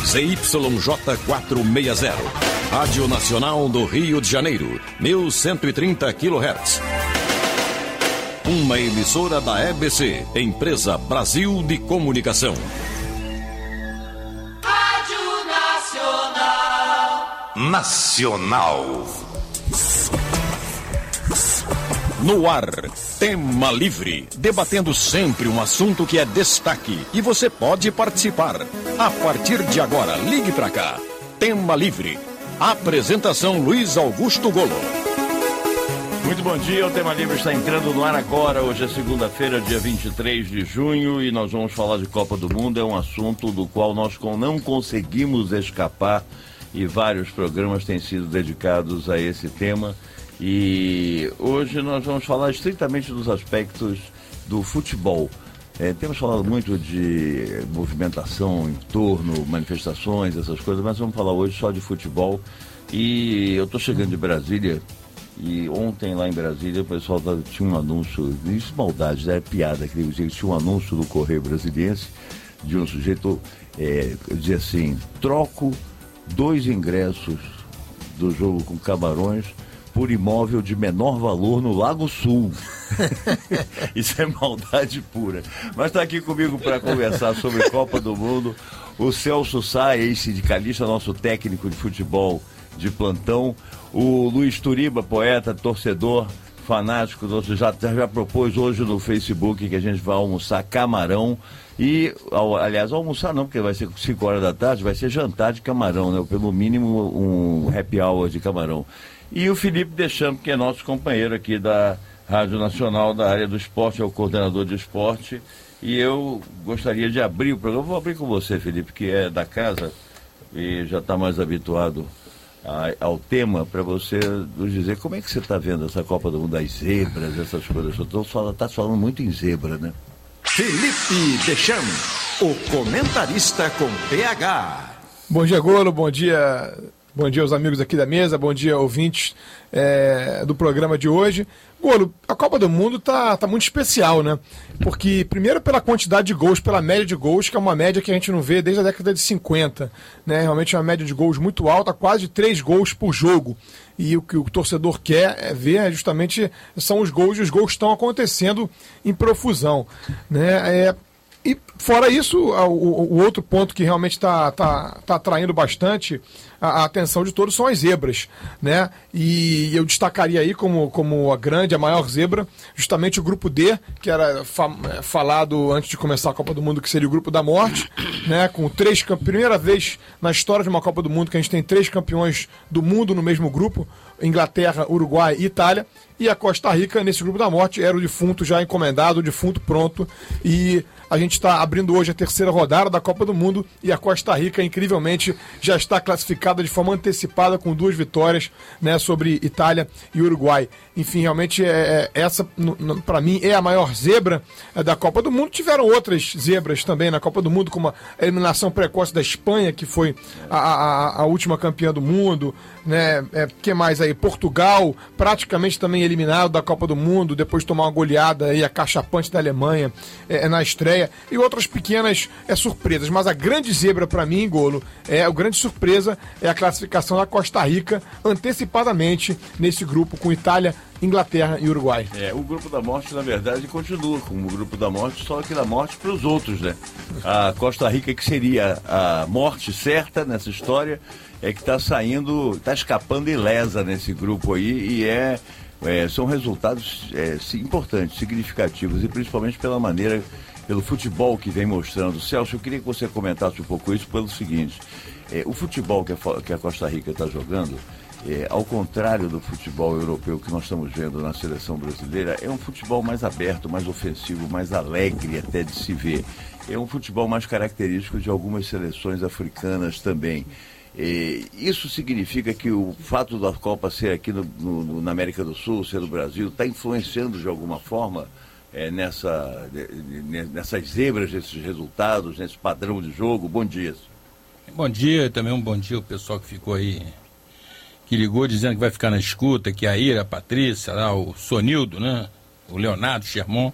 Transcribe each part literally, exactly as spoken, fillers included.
Z Y J quatrocentos e sessenta. Rádio Nacional do Rio de Janeiro, mil cento e trinta quilohertz. Uma emissora da E B C, Empresa Brasil de Comunicação. Rádio Nacional. Nacional. No ar, Tema Livre, debatendo sempre um assunto que é destaque e você pode participar. A partir de agora, ligue pra cá. Tema Livre. Apresentação Luiz Augusto Golo. Muito bom dia, o Tema Livre está entrando no ar agora. Hoje é segunda-feira, dia vinte e três de junho, e nós vamos falar de Copa do Mundo. É um assunto do qual nós não conseguimos escapar e vários programas têm sido dedicados a esse tema. E hoje nós vamos falar estritamente dos aspectos do futebol. É, temos falado muito de movimentação em torno, manifestações, essas coisas, mas vamos falar hoje só de futebol. E eu estou chegando de Brasília, e ontem lá em Brasília o pessoal tava, tinha um anúncio, isso maldade, é piada, que tinha um anúncio do Correio Brasiliense de um sujeito, é, dizia assim: troco dois ingressos do jogo com Camarões por imóvel de menor valor no Lago Sul. Isso é maldade pura. Mas está aqui comigo para conversar sobre Copa do Mundo o Celso Sá, ex-sindicalista, nosso técnico de futebol de plantão, o Luiz Turiba, poeta, torcedor, fanático, já, já propôs hoje no Facebook que a gente vai almoçar camarão. E, aliás, almoçar não, porque vai ser cinco horas da tarde, vai ser jantar de camarão, né? Pelo mínimo um happy hour de camarão. E o Felipe Deschamps, que é nosso companheiro aqui da Rádio Nacional, da área do esporte, é o coordenador de esporte. E eu gostaria de abrir o programa. Vou abrir com você, Felipe, que é da casa e já está mais habituado a, ao tema, para você nos dizer como é que você está vendo essa Copa do Mundo, das zebras, essas coisas. Está falando muito em zebra, né? Felipe Deschamps, o comentarista com P H. Bom dia, Golo, bom dia... Bom dia aos amigos aqui da mesa, bom dia ouvintes é, do programa de hoje. Golo, a Copa do Mundo tá, tá muito especial, né? Porque, primeiro, pela quantidade de gols, pela média de gols, que é uma média que a gente não vê desde a década de cinquenta. Né? Realmente é uma média de gols muito alta, quase três gols por jogo. E o que o torcedor quer é ver é justamente são os gols, e os gols estão acontecendo em profusão. Né? É, E fora isso, o, o outro ponto que realmente está tá, tá atraindo bastante a, a atenção de todos são as zebras, né? E eu destacaria aí como, como a grande, a maior zebra, justamente o grupo D, que era fa falado antes de começar a Copa do Mundo que seria o grupo da morte, né? Com três, primeira vez na história de uma Copa do Mundo que a gente tem três campeões do mundo no mesmo grupo, Inglaterra, Uruguai e Itália. E a Costa Rica, nesse grupo da morte, era o defunto já encomendado, o defunto pronto. E a gente está abrindo hoje a terceira rodada da Copa do Mundo e a Costa Rica, incrivelmente, já está classificada de forma antecipada com duas vitórias, né, sobre Itália e Uruguai. Enfim, realmente, é, é, essa, para mim, é a maior zebra é, da Copa do Mundo. Tiveram outras zebras também na Copa do Mundo, como a eliminação precoce da Espanha, que foi a, a, a última campeã do mundo. Né? É, que mais aí? Portugal, praticamente também eliminado da Copa do Mundo, depois de tomar uma goleada aí, a cachapante da Alemanha é, na estreia, e outras pequenas é, surpresas, mas a grande zebra para mim, Golo, é a grande surpresa é a classificação da Costa Rica antecipadamente nesse grupo com Itália, Inglaterra e Uruguai. É, o grupo da morte, na verdade, continua como o grupo da morte, só que da morte para os outros, né? A Costa Rica, que seria a morte certa nessa história, é que está saindo, está escapando ilesa nesse grupo aí, e é, é, são resultados é, importantes, significativos, e principalmente pela maneira, pelo futebol que vem mostrando. Celso, eu queria que você comentasse um pouco isso pelo seguinte: é, o futebol que a, que a Costa Rica está jogando, é, ao contrário do futebol europeu que nós estamos vendo na seleção brasileira, é um futebol mais aberto, mais ofensivo, mais alegre até de se ver. É um futebol mais característico de algumas seleções africanas também. E isso significa que o fato da Copa ser aqui no, no, na América do Sul, ser no Brasil, está influenciando de alguma forma é, nessa, nessas zebras, nesses resultados, nesse padrão de jogo? Bom dia. Bom dia, também um bom dia o pessoal que ficou aí, que ligou dizendo que vai ficar na escuta, que a Ira, a Patrícia, lá, o Sonildo, né? O Leonardo Sherman.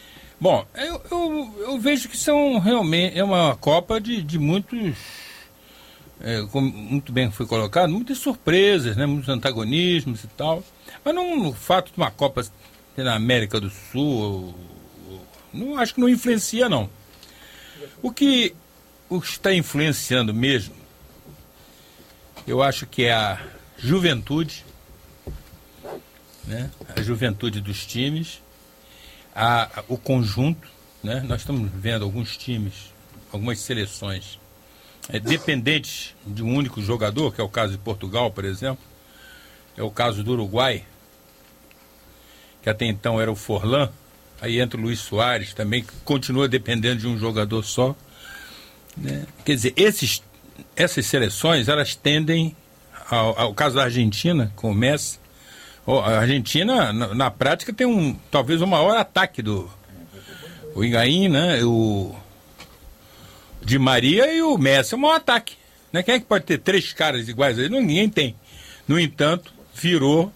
Bom, eu, eu, eu vejo que são realmente, é uma Copa de, de muitos é, como muito bem foi colocado, muitas surpresas, né, muitos antagonismos e tal. Mas não, no fato de uma Copa ser na América do Sul, não, acho que não influencia, não. O que, o que está influenciando mesmo, eu acho que é a juventude, né, a juventude dos times, a, a, o conjunto, né, nós estamos vendo alguns times, algumas seleções é, dependentes de um único jogador, que é o caso de Portugal, por exemplo, é o caso do Uruguai, que até então era o Forlán, aí entra o Luís Soares também, que continua dependendo de um jogador só, né? Quer dizer, esses, essas seleções, elas tendem, ao, ao caso da Argentina, com o Messi, a Argentina, na, na prática, tem um, talvez o maior ataque do o Higuaín, né? O Di Maria e o Messi, é o maior ataque, né? Quem é que pode ter três caras iguais aí? Não, ninguém tem. No entanto, virou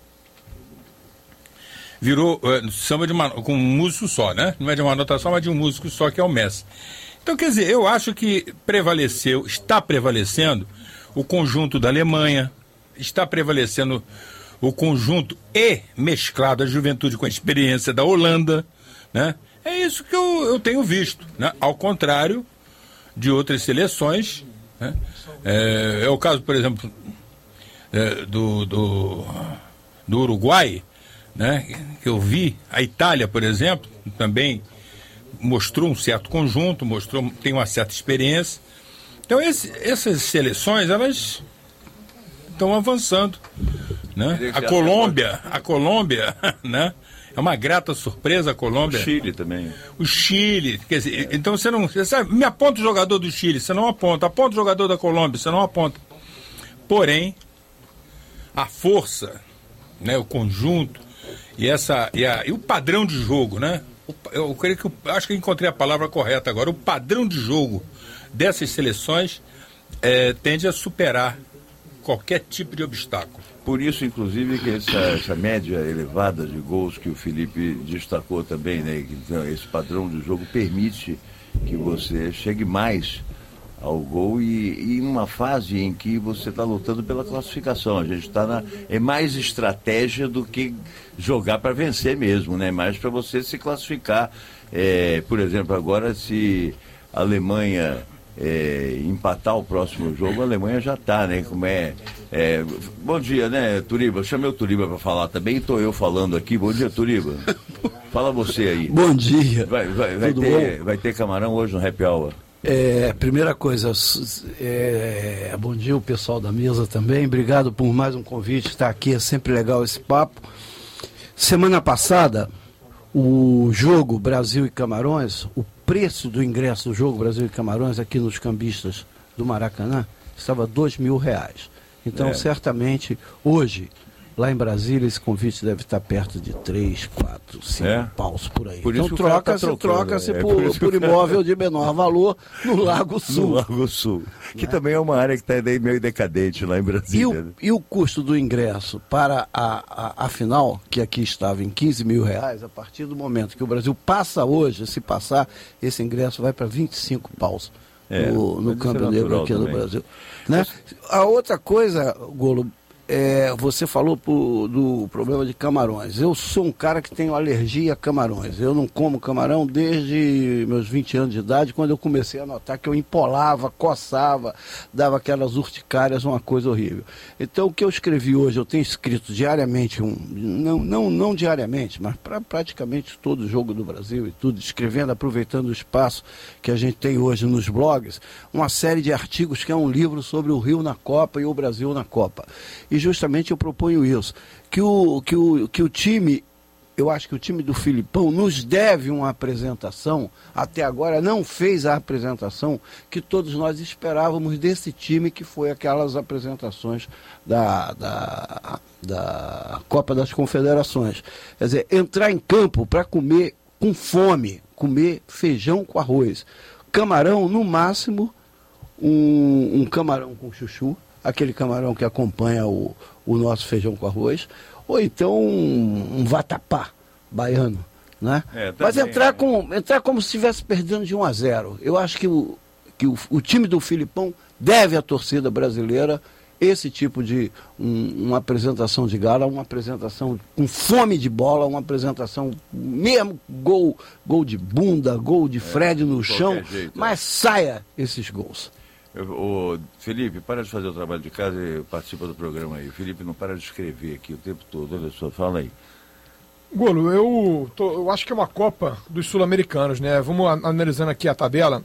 virou uh, samba de uma, com um músico só, né? Não é de uma anotação, mas de um músico só, que é o Messi. Então, quer dizer, eu acho que prevaleceu, está prevalecendo o conjunto da Alemanha, está prevalecendo o conjunto e mesclado a juventude com a experiência da Holanda, né? É isso que eu, eu tenho visto, né? Ao contrário de outras seleções, né? É, é o caso, por exemplo, é, do, do, do Uruguai, né? Que eu vi. A Itália, por exemplo, também mostrou um certo conjunto, mostrou, tem uma certa experiência. Então, esse, essas seleções, elas estão avançando, né? A Colômbia, a Colômbia, né? É uma grata surpresa a Colômbia. O Chile também. O Chile, quer dizer, é. Então você não, você sabe, me aponta o jogador do Chile, você não aponta, aponta o jogador da Colômbia, você não aponta. Porém, a força, né, o conjunto e essa e, a, e o padrão de jogo, né? O, eu creio que eu, acho que eu encontrei a palavra correta agora. O padrão de jogo dessas seleções é, tende a superar qualquer tipo de obstáculo. Por isso, inclusive, que essa, essa média elevada de gols que o Felipe destacou também, né? Então, esse padrão de jogo permite que você chegue mais ao gol e, e numa fase em que você está lutando pela classificação. A gente está na... É mais estratégia do que jogar para vencer mesmo, né? Mais para você se classificar. É, por exemplo, agora se a Alemanha... É, empatar o próximo jogo, a Alemanha já está, né? Como é, é. Bom dia, né, Turiba? Chamei o Turiba para falar também, estou eu falando aqui. Bom dia, Turiba. Fala você aí. Bom dia. Vai, vai, vai, ter, vai ter camarão hoje no Happy Hour? É, primeira coisa, é, bom dia o pessoal da mesa também. Obrigado por mais um convite, estar aqui, é sempre legal esse papo. Semana passada, o jogo Brasil e Camarões, o preço do ingresso do jogo Brasil e Camarões aqui nos cambistas do Maracanã estava dois mil reais. Então, é. certamente, hoje, lá em Brasília, esse convite deve estar perto de três, quatro, cinco é. paus por aí. Por então, troca-se tá troca-se é. por, é por, por imóvel de menor valor no Lago Sul. No Lago Sul, que é. também é uma área que está meio decadente lá em Brasília. E o, e o custo do ingresso para a, a, a final, que aqui estava em quinze mil reais, a partir do momento que o Brasil passa hoje, se passar, esse ingresso vai para vinte e cinco paus. É, no no Campo Negro aqui também. No Brasil. Né? A outra coisa, Golo, é, você falou pro, do problema de camarões. Eu sou um cara que tenho alergia a camarões. Eu não como camarão desde meus vinte anos de idade, quando eu comecei a notar que eu empolava, coçava, dava aquelas urticárias, uma coisa horrível. Então, o que eu escrevi hoje, eu tenho escrito diariamente, um, não, não, não diariamente, mas para praticamente todo o jogo do Brasil e tudo, escrevendo, aproveitando o espaço que a gente tem hoje nos blogs, uma série de artigos que é um livro sobre o Rio na Copa e o Brasil na Copa. E justamente eu proponho isso, que o, que, o, que o time, eu acho que o time do Filipão nos deve uma apresentação, até agora não fez a apresentação que todos nós esperávamos desse time, que foi aquelas apresentações da, da, da Copa das Confederações. Quer dizer, entrar em campo para comer com fome, comer feijão com arroz, camarão, no máximo, um, um camarão com chuchu, aquele camarão que acompanha o, o nosso feijão com arroz, ou então um, um vatapá baiano, né? É, mas entrar, com, entrar como se estivesse perdendo de um a zero. Eu acho que, o, que o, o time do Filipão deve à torcida brasileira esse tipo de um, uma apresentação de gala, uma apresentação com fome de bola, uma apresentação mesmo gol, gol de bunda, gol de Fred no chão, jeito, mas é. saia esses gols. Eu, o Felipe, para de fazer o trabalho de casa e participa do programa aí. O Felipe não para de escrever aqui o tempo todo. Olha só, fala aí. Golo, eu, tô, eu acho que é uma Copa dos Sul-Americanos, né? Vamos analisando aqui a tabela.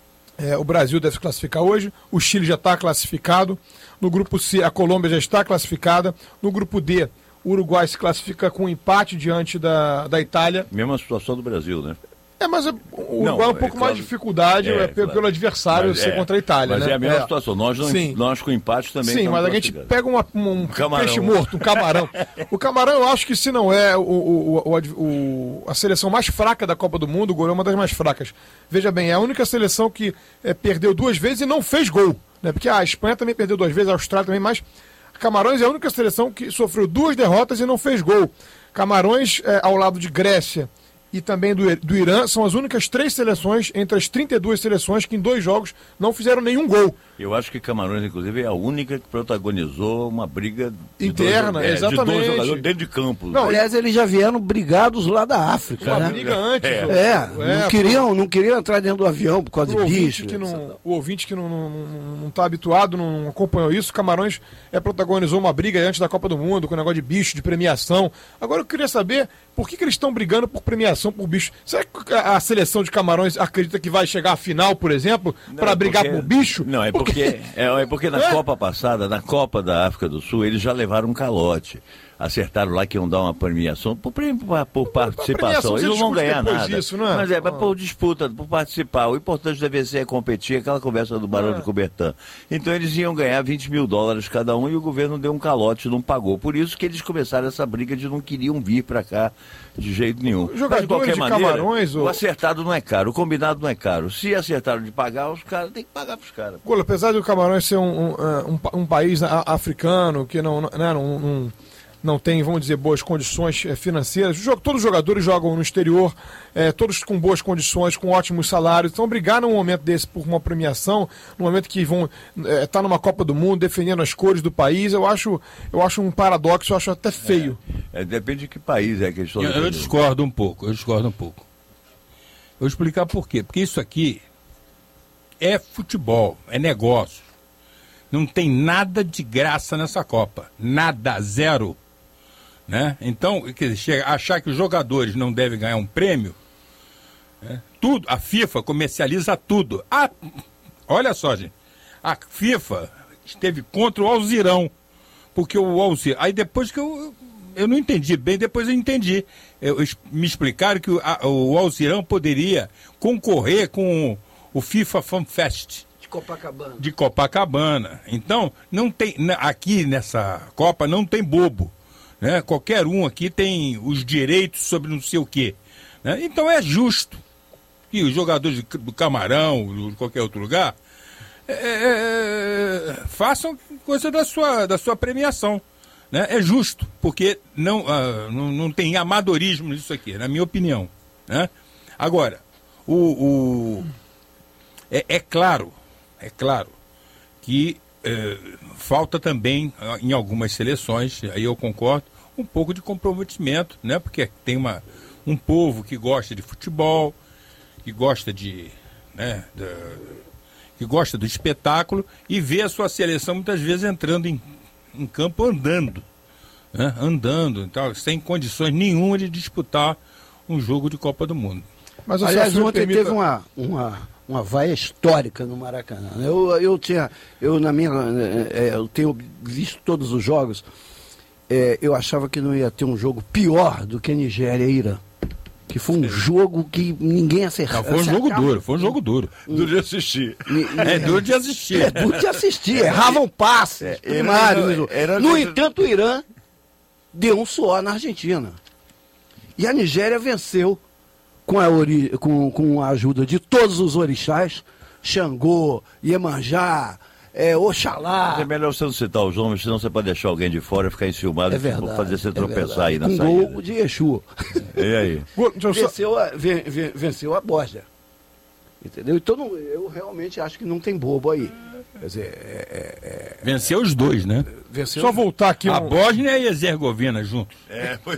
É, o Brasil deve se classificar hoje, o Chile já está classificado. No grupo C, a Colômbia já está classificada. No grupo D, o Uruguai se classifica com um empate diante da, da Itália. Mesma situação do Brasil, né? É, mas o Uruguai é um pouco é, claro, mais dificuldade é, é, pelo claro. adversário ser é, contra a Itália, mas né? é a mesma é. situação. Nós, não, nós com empate também. Sim, mas a gente pega uma, um, um peixe morto, um camarão. O camarão, eu acho que se não é o, o, o, o, a seleção mais fraca da Copa do Mundo, o gol é uma das mais fracas. Veja bem, é a única seleção que é, perdeu duas vezes e não fez gol. Né? Porque a Espanha também perdeu duas vezes, a Austrália também, mas Camarões é a única seleção que sofreu duas derrotas e não fez gol. Camarões, é, ao lado de Grécia e também do, do Irã, são as únicas três seleções, entre as trinta e duas seleções, que em dois jogos não fizeram nenhum gol. Eu acho que Camarões, inclusive, é a única que protagonizou uma briga de interna, dois, é, exatamente. de dois jogadores dentro de campo. Não, aliás, eles já vieram brigados lá da África, uma né? briga antes. É, é, é não, queriam, não queriam entrar dentro do avião por causa de bicho. Que não, o ouvinte que não está habituado, não acompanhou isso, Camarões é, protagonizou uma briga antes da Copa do Mundo, com o negócio de bicho, de premiação. Agora eu queria saber por que, que eles estão brigando por premiação, por bicho. Será que a, a seleção de Camarões acredita que vai chegar à final, por exemplo, para brigar porque, por bicho? Não, é porque, porque é, é porque na é? Copa passada, na Copa da África do Sul, eles já levaram um calote. Acertaram lá que iam dar uma premiação por, por, por participação. Eles não vão ganhar nada. Isso, não é? Mas é, ah. por disputa, por participar. O importante deve ser competir, aquela conversa do Barão ah. de Coubertin. Então eles iam ganhar vinte mil dólares cada um e o governo deu um calote, não pagou. Por isso que eles começaram essa briga de não queriam vir para cá de jeito nenhum. Jogadores Mas de qualquer de maneira, Camarões, o ou... acertado não é caro, o combinado não é caro. Se acertaram de pagar, os caras têm que pagar para os caras. Golo, apesar do Camarões ser um, um, um, um país africano que não, né, não, não, não tem, vamos dizer, boas condições financeiras, todos os jogadores jogam no exterior, é, todos com boas condições, com ótimos salários, então brigar num momento desse por uma premiação, no momento que vão estar é, tá numa Copa do Mundo, defendendo as cores do país, eu acho, eu acho um paradoxo, eu acho até feio. É, é, depende de que país é que eles estão eu, eu discordo um pouco, eu discordo um pouco. Eu vou explicar por quê. Porque isso aqui é futebol, é negócio. Não tem nada de graça nessa Copa. Nada, zero. Né? Então, quer dizer, achar que os jogadores não devem ganhar um prêmio, né? Tudo, a FIFA comercializa tudo. Ah, olha só, gente, a FIFA esteve contra o Alzirão, porque o Alzirão, aí depois que eu, eu não entendi bem, depois eu entendi, eu, eu, me explicaram que o, a, o Alzirão poderia concorrer com o FIFA Fan Fest. Copacabana. De Copacabana. Então, não tem, aqui nessa Copa não tem bobo. Né? Qualquer um aqui tem os direitos sobre não sei o quê. Né? Então é justo que os jogadores do Camarão, ou de qualquer outro lugar, é, é, façam coisa da sua, da sua premiação. Né? É justo, porque não, uh, não, não tem amadorismo nisso aqui, na minha opinião. Né? Agora, o, o, é, é claro, é claro que é, falta também, em algumas seleções, aí eu concordo, um pouco de comprometimento, né? Porque tem uma, um povo que gosta de futebol, que gosta de, né, da, que gosta do espetáculo e vê a sua seleção muitas vezes entrando em, em campo andando, né? Andando, então, sem condições nenhuma de disputar um jogo de Copa do Mundo. Mas, aliás, ontem permita... teve uma... uma... uma vaia histórica no Maracanã. Eu, eu tinha, eu na minha, é, eu tenho visto todos os jogos, é, eu achava que não ia ter um jogo pior do que Nigéria e Irã. Que foi um jogo que ninguém acertou. Foi um jogo acaba... duro, foi um jogo duro. Duro de assistir. É duro de assistir. É duro de assistir, erravam passes é, primários. Era, era, no era... entanto, o Irã deu um suor na Argentina. E a Nigéria venceu Com a, ori... com, com a ajuda de todos os orixás, Xangô, Iemanjá, é, Oxalá. Mas é melhor você não citar os nomes, senão você pode deixar alguém de fora ficar enciumado é verdade, e fazer você é tropeçar aí na com saída. Gol de Exu. E aí? Venceu a, ven, ven, venceu a Bósnia. Entendeu? Então não, eu realmente acho que não tem bobo aí. Quer dizer, é, é, é, venceu os dois, né? venceu. Só voltar aqui. A um- Bósnia e a Herzegovina juntos. É, foi...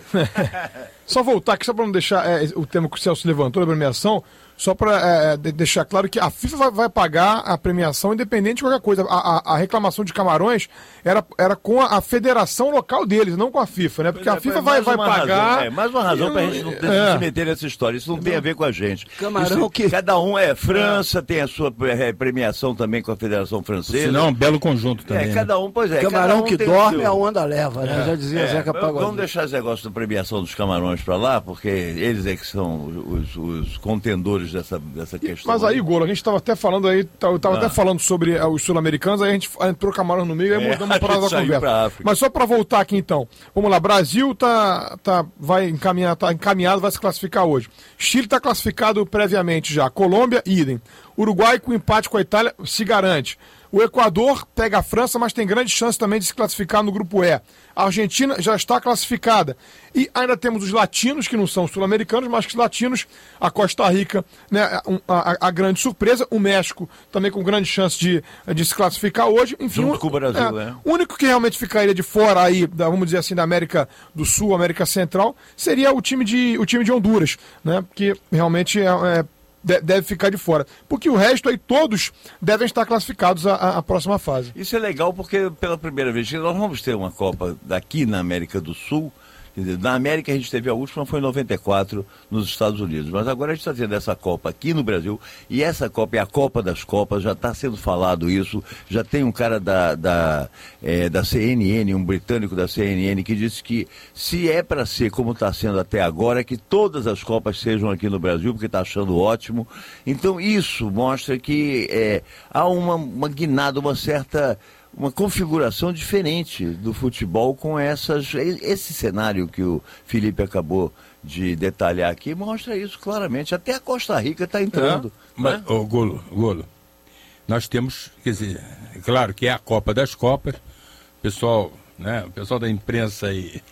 Só voltar aqui, só para não deixar é, o tema que o Celso levantou da premiação, só para deixar claro que a FIFA vai, vai pagar a premiação independente de qualquer coisa. A, a, a reclamação de Camarões era, era com a, a federação local deles, não com a FIFA, né? Porque a FIFA vai, vai pagar. Razão, é, mais uma razão e para a não- gente não ter, é. se meter nessa história. Isso não tem a ver com a gente. Camarão Isso- que- Cada um é. França tem a sua é, premiação também com a Federação Francesa. Senão é um belo conjunto também. É, né? cada um, pois é. Camarão cada um que tem o dorme, seu. a onda leva, né? Já dizia É, Zeca mas Pagodinho. vamos deixar esse negócio da premiação dos camarões para lá, porque eles é que são os, os contendores dessa, dessa questão. Mas aí, Golo, a gente estava até falando aí, eu estava Ah. até falando sobre eh, os sul-americanos, aí a gente entrou Camarões no meio, aí É, mudamos uma a gente parada da saiu conversa. pra África. Mas só para voltar aqui então, vamos lá, Brasil tá, tá, vai encaminhar, tá encaminhado, vai se classificar hoje. Chile está classificado previamente já, Colômbia, idem. Uruguai com empate com a Itália se garante. O Equador pega a França, mas tem grande chance também de se classificar no grupo E. A Argentina já está classificada. E ainda temos os latinos, que não são sul-americanos, mas que os latinos, a Costa Rica, né, a, a- a grande surpresa, o México também com grande chance de, de se classificar hoje. Enfim, Junto um- com o Brasil, é, né? O único que realmente ficaria de fora aí, da, vamos dizer assim, da América do Sul, América Central, seria o time de, o time de Honduras, né? Que realmente é, é, de- deve ficar de fora. Porque o resto aí, todos devem estar classificados à, à- à próxima fase. Isso é legal porque pela primeira vez nós vamos ter uma Copa daqui na América do Sul. Quer dizer, na América a gente teve a última, foi em noventa e quatro nos Estados Unidos. Mas agora a gente está tendo essa Copa aqui no Brasil. E essa Copa é a Copa das Copas, já está sendo falado isso. Já tem um cara da, da, eh, da C N N, um britânico da C N N, que disse que se é para ser como está sendo até agora, que todas as Copas sejam aqui no Brasil, porque está achando ótimo. Então isso mostra que eh, há uma, uma guinada, uma certa... uma configuração diferente do futebol com essas, esse cenário que o Felipe acabou de detalhar aqui mostra isso claramente. Até a Costa Rica está entrando. Mas, né? ô, Golo, Golo, nós temos, quer dizer, é claro que é a Copa das Copas, pessoal, né, o pessoal da imprensa aí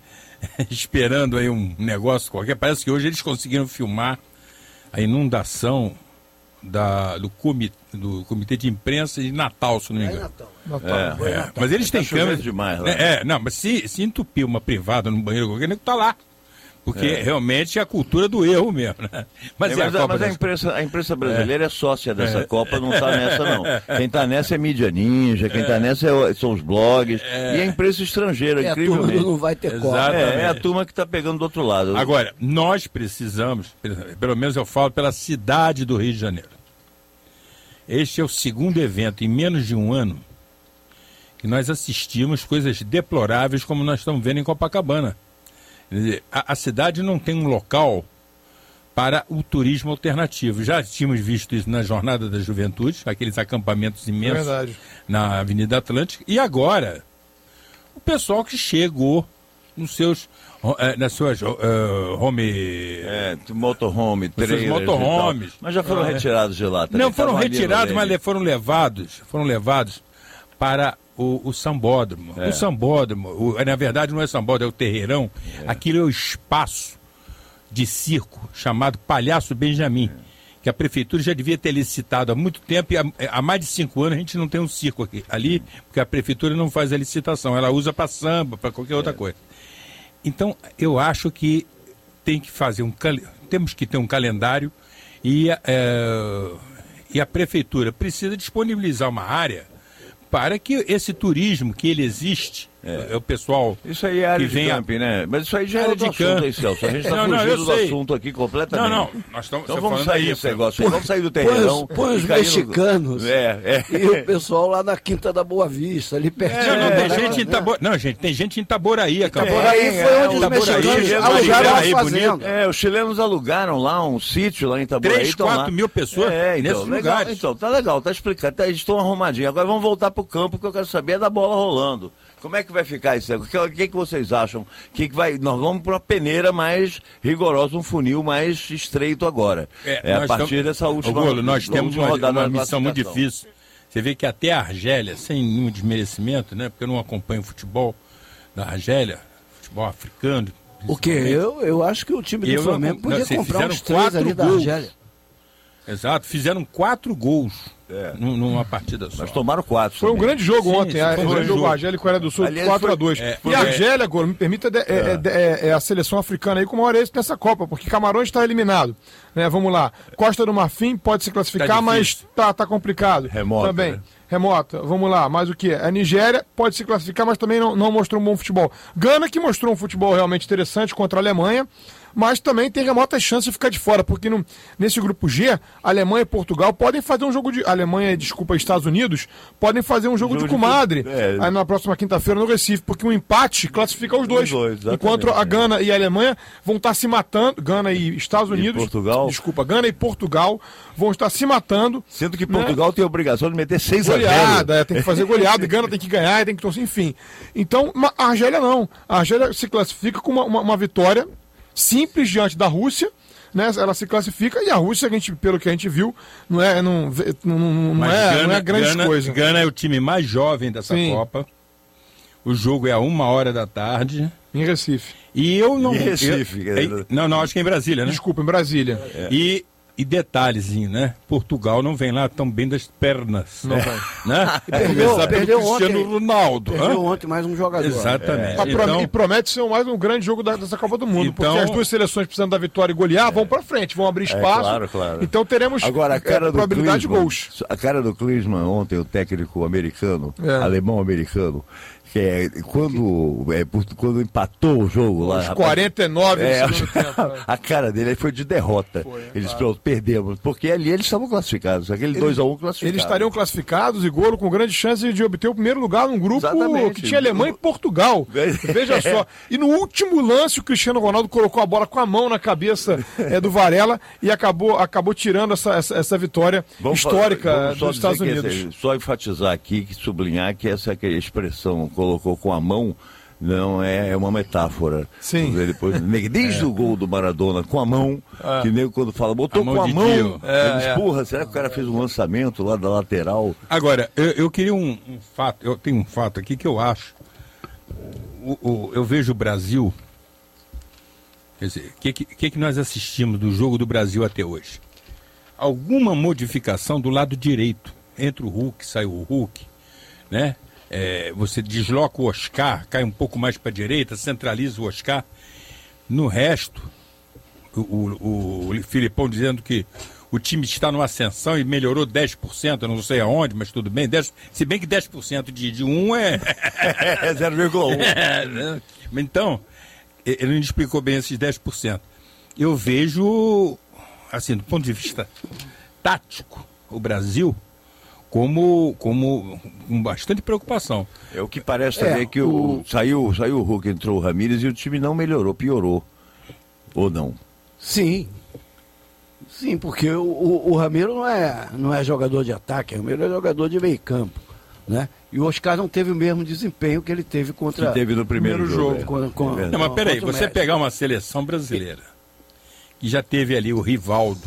esperando aí um negócio qualquer, parece que hoje eles conseguiram filmar a inundação da, do, comitê, do comitê de imprensa de Natal, se não me engano. Natal. É. É, mas eles Tá têm chovendo câmeras. demais lá. É, é, não, mas se, se entupir uma privada no banheiro qualquer, nego tá lá. Porque É. realmente é a cultura do erro mesmo, né? Mas, É, é mas, a a, Copa mas a das- imprensa, a imprensa brasileira é, sócia dessa Copa, não está nessa não. Quem está nessa é mídia ninja, quem está nessa é o- são os blogs e a imprensa estrangeira, É a turma do incrivelmente. não vai ter Copa. Exato. É, é a turma que está pegando do outro lado. Agora, nós precisamos, pelo menos eu falo pela cidade do Rio de Janeiro. Este é o segundo evento em menos de um ano que nós assistimos coisas deploráveis como nós estamos vendo em Copacabana. Quer dizer, a, a cidade não tem um local para o turismo alternativo. Já tínhamos visto isso na Jornada da Juventude, aqueles acampamentos imensos Verdade. na Avenida Atlântica. E agora, o pessoal que chegou nos seus, eh, nas suas eh, home... É, motorhome, Os seus trailers e motorhomes. tal. Mas já foram É. retirados de lá também. Não, foram Estavam ali no retirados, mas Leme. le- foram levados, foram levados para o, o sambódromo. É. O sambódromo, o- na verdade não é sambódromo, é o terreirão. Aquilo é o espaço de circo chamado Palhaço Benjamin, que a prefeitura já devia ter licitado há muito tempo e há, há mais de cinco anos a gente não tem um circo aqui, ali, porque a prefeitura não faz a licitação, ela usa para samba, para qualquer outra coisa. Então, eu acho que tem que fazer um cal- temos que ter um calendário e, eh, e a prefeitura precisa disponibilizar uma área para que esse turismo que ele existe, é, o pessoal Isso aí é área que de vem a- camping, né? Mas isso aí já é Área outro de assunto camping. aí, Celso. A gente está Não, não, fugindo eu do sei. assunto aqui completamente. Não, não, nós estamos Então você vamos falando sair aí, desse Fran- negócio aí. Vamos sair do Põe terreirão. os, põe os e cair no- mexicanos É, é. e o pessoal lá na Quinta da Boa Vista, ali pertinho. Não, não, né? tem gente em Itaboraí. Não, gente, tem gente em Itaboraí, acabou. Itaboraí É, foi é, onde o os Itaboraí, mexicanos Itaboraí, alugaram Itaboraí, as fazendas. É, os chilenos alugaram lá um sítio lá em Itaboraí. Três, estão lá. quatro mil pessoas é, então, nesses legal, lugares. Então, tá legal, tá explicado. Tá, eles estão arrumadinhos. Agora vamos voltar pro campo, que eu quero saber é da bola rolando. Como é que vai ficar isso? O que, o que, que vocês acham? Que que vai, nós vamos para uma peneira mais rigorosa, um funil mais estreito agora. É, a nós partir tamo- dessa última Ô, Golo, nós da temos última uma, rodada uma da missão muito classificação. difícil. Você vê que até a Argélia, sem nenhum desmerecimento, né? Porque eu não acompanho futebol da Argélia, futebol africano. O quê? Eu, eu acho que o time do Eu não- Flamengo não, podia vocês comprar fizeram uns três quatro ali da gols. Argélia. Exato, fizeram quatro gols É. num- numa partida só. Mas tomaram quatro. Foi um também. grande jogo Sim, ontem. sim, a- foi Foi um um grande jogo jogo. Argélia e Coreia do Sul, Aliás, quatro a foi- dois. é, E foi- a Argélia, agora, me permita, é, é, é, é a seleção africana aí com o maior êxito nessa Copa, porque Camarões está eliminado. Né, vamos lá. Costa do Marfim pode se classificar, Tá mas difícil. tá, tá complicado. Remota, Também. né? Remota, vamos lá. Mas o que? A Nigéria pode se classificar, mas também não, não mostrou um bom futebol. Gana, que mostrou um futebol realmente interessante contra a Alemanha, mas também tem remotas chances de ficar de fora, porque no, nesse grupo G, Alemanha e Portugal podem fazer um jogo de. Alemanha, desculpa, Estados Unidos, podem fazer um jogo, Jogo de de- comadre é. aí na próxima quinta-feira no Recife, porque um empate classifica os dois. Os dois, exatamente, enquanto a é. Gana e a Alemanha vão estar se matando. Gana e Estados E Unidos. Portugal. Desculpa, Gana e Portugal vão estar se matando. Sendo que né? Portugal tem a obrigação de meter seis a zero. Goleada, é, tem que fazer goleada, Gana tem que ganhar, tem que torcer, enfim. Então, ma- a Argélia não. A Argélia se classifica com uma, uma, uma vitória simples diante da Rússia, né? Ela se classifica e a Rússia, a gente, pelo que a gente viu, não é, não, vê- não, não, Mas é, Gana, não é grande Gana, coisa. Gana é o time mais jovem dessa Sim. Copa. O jogo é a uma hora da tarde. Em Recife. E eu não. Em Recife, eu- quer dizer. não, não, acho que é em Brasília, né? Desculpa, em Brasília. E, e detalhezinho, né? Portugal não vem lá tão bem das pernas. Não vai. Né? Perdeu- Começar pelo perdeu Cristiano ontem. Ronaldo. Perdeu hã? ontem mais um jogador. Exatamente. Mas pro- Então, E promete ser mais um grande jogo da- dessa Copa do Mundo, Então- porque as duas seleções precisando da vitória e golear vão pra frente, vão abrir espaço. claro, claro. Então teremos Agora, a cara é, do probabilidade de Klinsmann, gols. a cara do Klinsmann ontem, o técnico americano, É. alemão-americano, que é quando, é, por- quando empatou o jogo lá. Os rapaz, quarenta e nove é, no segundo tempo. né? a cara dele foi de derrota. Eles pronto, perdemos, porque ali eles estavam classificados, aquele dois a um classificado. Eles estariam classificados e golo com grande chance de obter o primeiro lugar num grupo Exatamente. que tinha Alemanha e Portugal. Veja só. E no último lance, o Cristiano Ronaldo colocou a bola com a mão na cabeça é, do Varela e acabou, acabou tirando essa, essa, essa vitória Vamos histórica fa- vamos só dos Estados dizer que Unidos. esse- só enfatizar aqui, que sublinhar que essa que a expressão colocou com a mão não é, é uma metáfora. Sim. Depois, desde o gol do Maradona com a mão, que nem quando fala, botou A mão com a de mão, Dio. ele espurra, será que o cara fez um lançamento lá da lateral? agora, eu, eu queria um, um fato, eu tenho um fato aqui que eu acho. O, o- eu vejo o Brasil. Quer dizer, o que, que, que nós assistimos do jogo do Brasil até hoje? Alguma modificação do lado direito. Entra o Hulk, sai o Hulk, né? É, você desloca o Oscar, cai um pouco mais para a direita, centraliza o Oscar. No resto, o, o, o Filipão dizendo que o time está numa ascensão e melhorou dez por cento, eu não sei aonde, mas tudo bem. dez, se bem que dez por cento de, de um é... É zero vírgula um. É, né? Então, e- ele não explicou bem esses dez por cento. Eu vejo, assim, do ponto de vista tático, o Brasil como, como com bastante preocupação. É o que parece também É, que o, saiu, saiu o Hulk, entrou o Ramírez e o time não melhorou, piorou. Ou não? Sim. Sim, porque o, o, o Ramiro não é, não é jogador de ataque, o Ramiro é jogador de meio campo. Né? E o Oscar não teve o mesmo desempenho que ele teve contra Que teve no primeiro jogo, é. Com, com, É Não, mas com- peraí, contra o você México. pegar uma seleção brasileira que já teve ali o Rivaldo,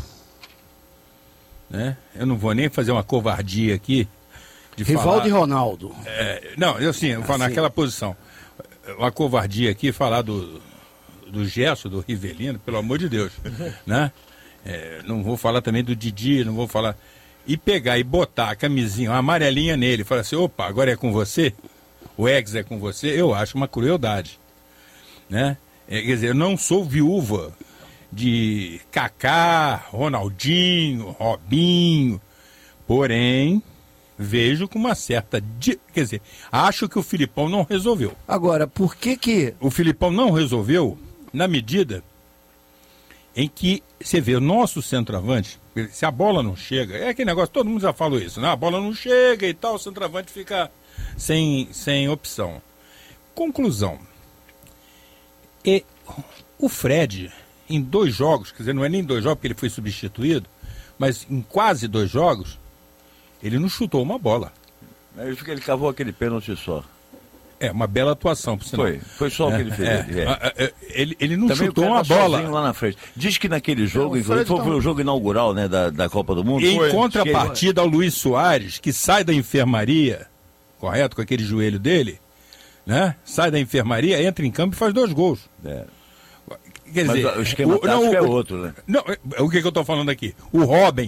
né? Eu não vou nem fazer uma covardia aqui de Rivaldo falar... e Ronaldo. É, não, eu sim, eu falo Assim. naquela posição. Uma covardia aqui falar do, do Gerson, do Rivelino, pelo amor de Deus. Né? É, não vou falar também do Didi, não vou falar. E pegar e botar a camisinha, uma amarelinha nele, e falar assim: opa, agora é com você? O ex é com você? Eu acho uma crueldade. Né? É, quer dizer, eu não sou viúva de Kaká, Ronaldinho, Robinho, porém. Vejo com uma certa. Di... Quer dizer, acho que o Filipão não resolveu. Agora, por que que... O Filipão não resolveu na medida em que você vê o nosso centroavante, se a bola não chega, é aquele negócio, todo mundo já falou isso, né? A bola não chega e tal, o centroavante fica sem, sem opção. Conclusão. E o Fred, em dois jogos, quer dizer, não é nem dois jogos porque ele foi substituído, mas em quase dois jogos, ele não chutou uma bola. Ele, fica- ele cavou aquele pênalti só. É, uma bela atuação, por sinal. Foi, foi só o que ele fez. É, é. é, é, ele, ele não Também chutou o cara uma tá bola. sozinho lá na frente. Diz que naquele jogo, o inclusive, Fred foi, tá- foi o jogo inaugural, né, da, da Copa do Mundo. Em Foi. contrapartida ao Luiz Soares, que sai da enfermaria, correto, com aquele joelho dele, né? Sai da enfermaria, entra em campo e faz dois gols. É. Quer Mas dizer, o esquema tático o- é outro, né? Não, é- o que, que eu estou falando aqui? O Robin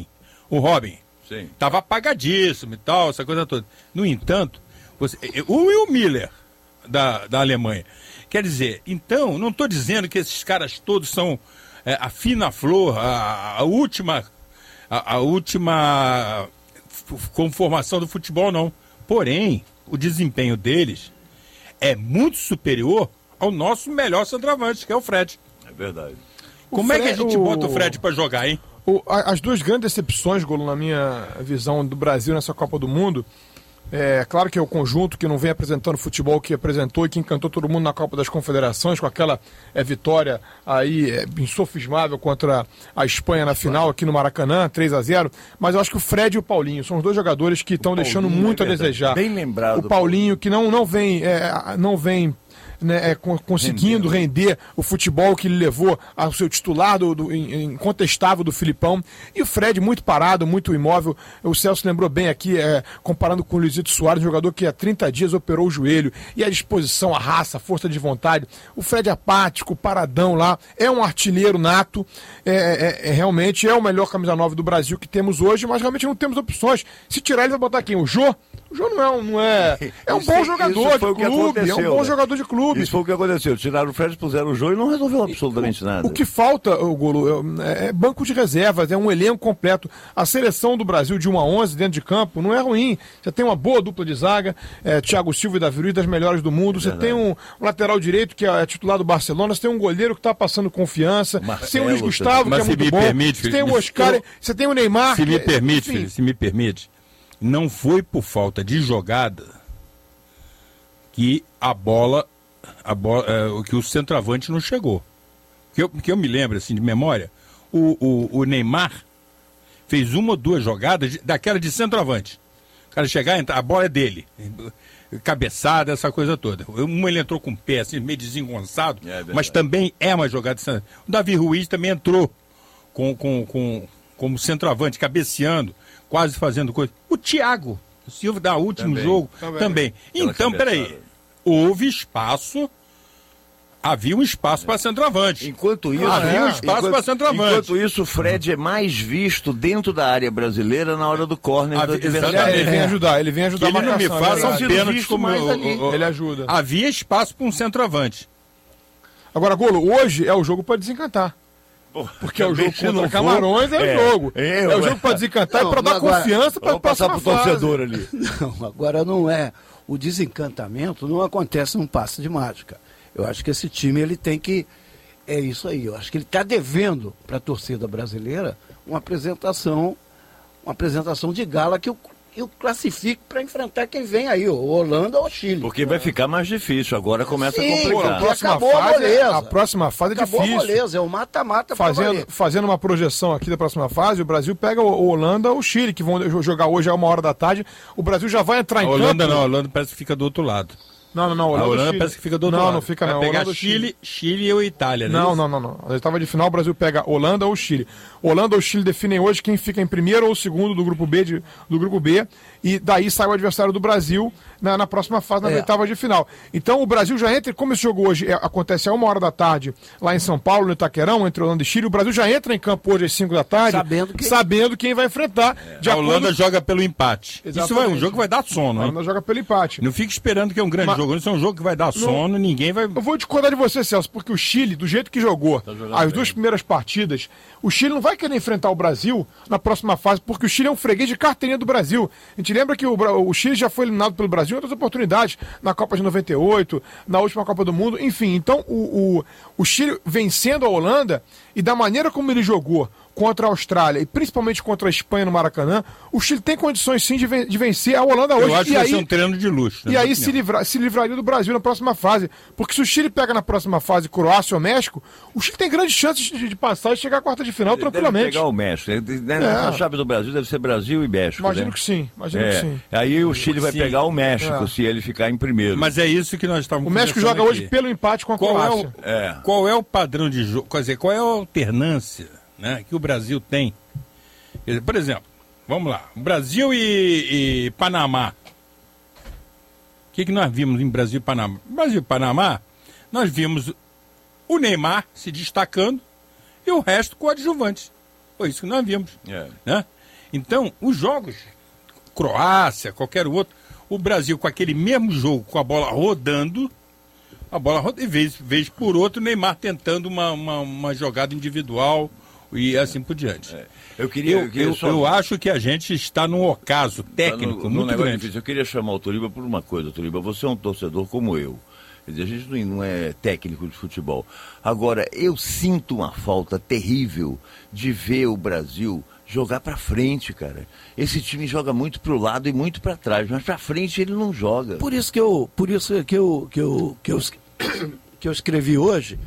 o Robin. Sim. Estava apagadíssimo e tal, essa coisa toda. No entanto, você, o Will Miller, da, da Alemanha. Quer dizer, então, não estou dizendo que esses caras todos são é, a fina flor, a, a última, a, a última conformação do futebol, não. Porém, o desempenho deles é muito superior ao nosso melhor centroavante, que é o Fred. É verdade. Como Fred, é que a gente o... bota o Fred para jogar, hein? O, a, as duas grandes decepções, Golo, na minha visão do Brasil nessa Copa do Mundo, é claro que é o conjunto que não vem apresentando o futebol que apresentou e que encantou todo mundo na Copa das Confederações, com aquela é, vitória aí é, insofismável contra a Espanha na final aqui no Maracanã, três a zero, mas eu acho que o Fred e o Paulinho são os dois jogadores que estão deixando muito é a desejar. Bem lembrado. O Paulinho que não, não vem, é, não vem né, é, conseguindo render o futebol que ele levou ao seu titular do, do, incontestável do Filipão, e o Fred muito parado, muito imóvel. O Celso lembrou bem aqui, é, comparando com o Luizito Soares, um jogador que há trinta dias operou o joelho, e a disposição, a raça, a força de vontade. O Fred apático, paradão lá, é um artilheiro nato, é, é, é, realmente é o melhor camisa nove do Brasil que temos hoje, mas realmente não temos opções. Se tirar ele, vai botar quem? O Jô? O Jô não é um, não é, é um Isso- bom isso jogador foi o de que clube, é um aconteceu, bom né? jogador de clube. Isso foi o que aconteceu. Tiraram o Fred, puseram o Jô e não resolveu absolutamente nada. O que falta, o Golo, é, é banco de reservas, é um elenco completo. A seleção do Brasil de um a onze dentro de campo não é ruim. Você tem uma boa dupla de zaga, é, Thiago Silva e Davi Luiz, das melhores do mundo. Você tem um, um lateral direito que é titular do Barcelona. Você tem um goleiro que está passando confiança. Marcelo, Você tem o Luiz Gustavo, Mas que é se muito me bom. permite, Você tem o Felipe, Oscar, eu- você tem o Neymar. Se me que- permite, enfim. filho, se me permite, não foi por falta de jogada que a bola, a bola é, que o centroavante não chegou. Que eu, que eu me lembro, assim, de memória, o, o, o Neymar fez uma ou duas jogadas de- daquela de centroavante. O cara chegar, entrar, a bola é dele. Cabeçada, essa coisa toda. Um ele entrou com o pé, assim, meio desengonçado, É verdade. mas também é uma jogada de centroavante. O Davi Ruiz também entrou com, com, com, como centroavante, cabeceando, quase fazendo coisa. O Thiago Silva, da último Também. jogo, Também. também. Aquela Então, cabeçada. peraí. Houve espaço, havia um espaço para centroavante. Enquanto isso, Havia um é. espaço enquanto, para centroavante. enquanto isso, o Fred é mais visto dentro da área brasileira na hora do córner do Havia- Ele, adversário. ele vem ajudar, ele vem Que ajudar ele a não me marcação, é faça verdade. sendo pênalti visto como mais o- ali. o- o- Ele ajuda. Havia espaço para um centroavante. Agora, Golo, hoje é o jogo para desencantar. Porque é o jogo se contra não for, Camarões, é, é, o jogo. é, É, o ué. jogo para desencantar Não, e para dar agora- confiança para Vamos passar pro torcedor ali. Não, agora não é. O desencantamento não acontece num passe de mágica. Eu acho que esse time ele tem que. É isso aí. Eu acho que ele está devendo para a torcida brasileira uma apresentação, uma apresentação de gala que eu, eu classifique para enfrentar quem vem aí, o Holanda ou o Chile. Porque vai ficar mais difícil. Agora começa Sim, a complicar. A próxima, acabou a fase, moleza. a próxima fase é Acabou a difícil. moleza, é o mata-mata pra Fazendo, valer. fazendo uma projeção aqui da próxima fase, o Brasil pega o, o Holanda ou o Chile, que vão jo- jogar hoje a uma hora da tarde. O Brasil já vai entrar A em Holanda campo. não, a Holanda parece que fica do outro lado. Não, não, não. A ou Holanda Chile. parece que fica do outro não, lado. Não, fica Vai não. pegar Holanda ou Chile, Chile ou Itália, né? Não, não, não, não. Na oitava de final, o Brasil pega Holanda ou Chile. Holanda ou Chile definem hoje quem fica em primeiro ou segundo do grupo B, de- do grupo B, e daí sai o adversário do Brasil na, na próxima fase, na É. oitava de final. Então o Brasil já entra, como esse jogo hoje é, acontece a uma hora da tarde, lá em São Paulo, no Itaquerão, entre Holanda e Chile, o Brasil já entra em campo hoje às cinco da tarde, Sabendo que- sabendo quem vai enfrentar. De A acordo- Holanda joga pelo empate. Isso vai, um Exatamente. jogo que vai dar sono, A hein? Holanda joga pelo empate. Não fique esperando que é um grande Mas- jogo. Isso é um jogo que vai dar sono, ninguém vai. Eu vou discordar de você, Celso, porque o Chile, do jeito que jogou as duas primeiras partidas, o Chile não vai querer enfrentar o Brasil na próxima fase, porque o Chile é um freguês de carteirinha do Brasil. A gente lembra que o, Bra- o Chile já foi eliminado pelo Brasil em outras oportunidades, na Copa de noventa e oito, na última Copa do Mundo, enfim. Então, o, o, o Chile vencendo a Holanda, e da maneira como ele jogou contra a Austrália, e principalmente contra a Espanha no Maracanã, o Chile tem condições sim de, ven- de vencer a Holanda hoje. Eu acho e que vai aí, ser um treino de luxo. na e minha aí se, opinião. livra, se livraria do Brasil na próxima fase. Porque se o Chile pega na próxima fase Croácia ou México, o Chile tem grandes chances de, de passar e chegar à quarta de final Deve tranquilamente. pegar o México. Né? Nessa chave do Brasil deve ser Brasil e México. Imagino né? que sim, imagino É. que sim. Aí o Chile vai Sim. pegar o México É. se ele ficar em primeiro. Mas é isso que nós estávamos O México conversando joga aqui. hoje pelo empate com a Qual é, Croácia. o, É. qual é o padrão de jogo? Quer dizer, qual é a alternância, né, que o Brasil tem? Quer dizer, por exemplo, vamos lá, Brasil e, e Panamá. O que, que nós vimos em Brasil e Panamá? Brasil e Panamá, nós vimos o Neymar se destacando e o resto coadjuvantes. Foi isso que nós vimos. É. Né? Então, os jogos, Croácia, qualquer outro, o Brasil com aquele mesmo jogo, com a bola rodando, a bola roda, e vez, vez por outro, o Neymar tentando uma, uma, uma jogada individual e assim por diante. É. Eu, queria, eu, eu, queria eu, só... eu acho que a gente está num ocaso técnico tá no, muito no grande. Difícil. Eu queria chamar o Turiba por uma coisa, Turiba. Você é um torcedor como eu. Quer dizer, a gente não é técnico de futebol. Agora, eu sinto uma falta terrível de ver o Brasil jogar pra frente, cara. Esse time joga muito pro lado e muito pra trás, mas pra frente ele não joga. Por isso que eu, por isso que eu, que eu, que eu, que eu escrevi hoje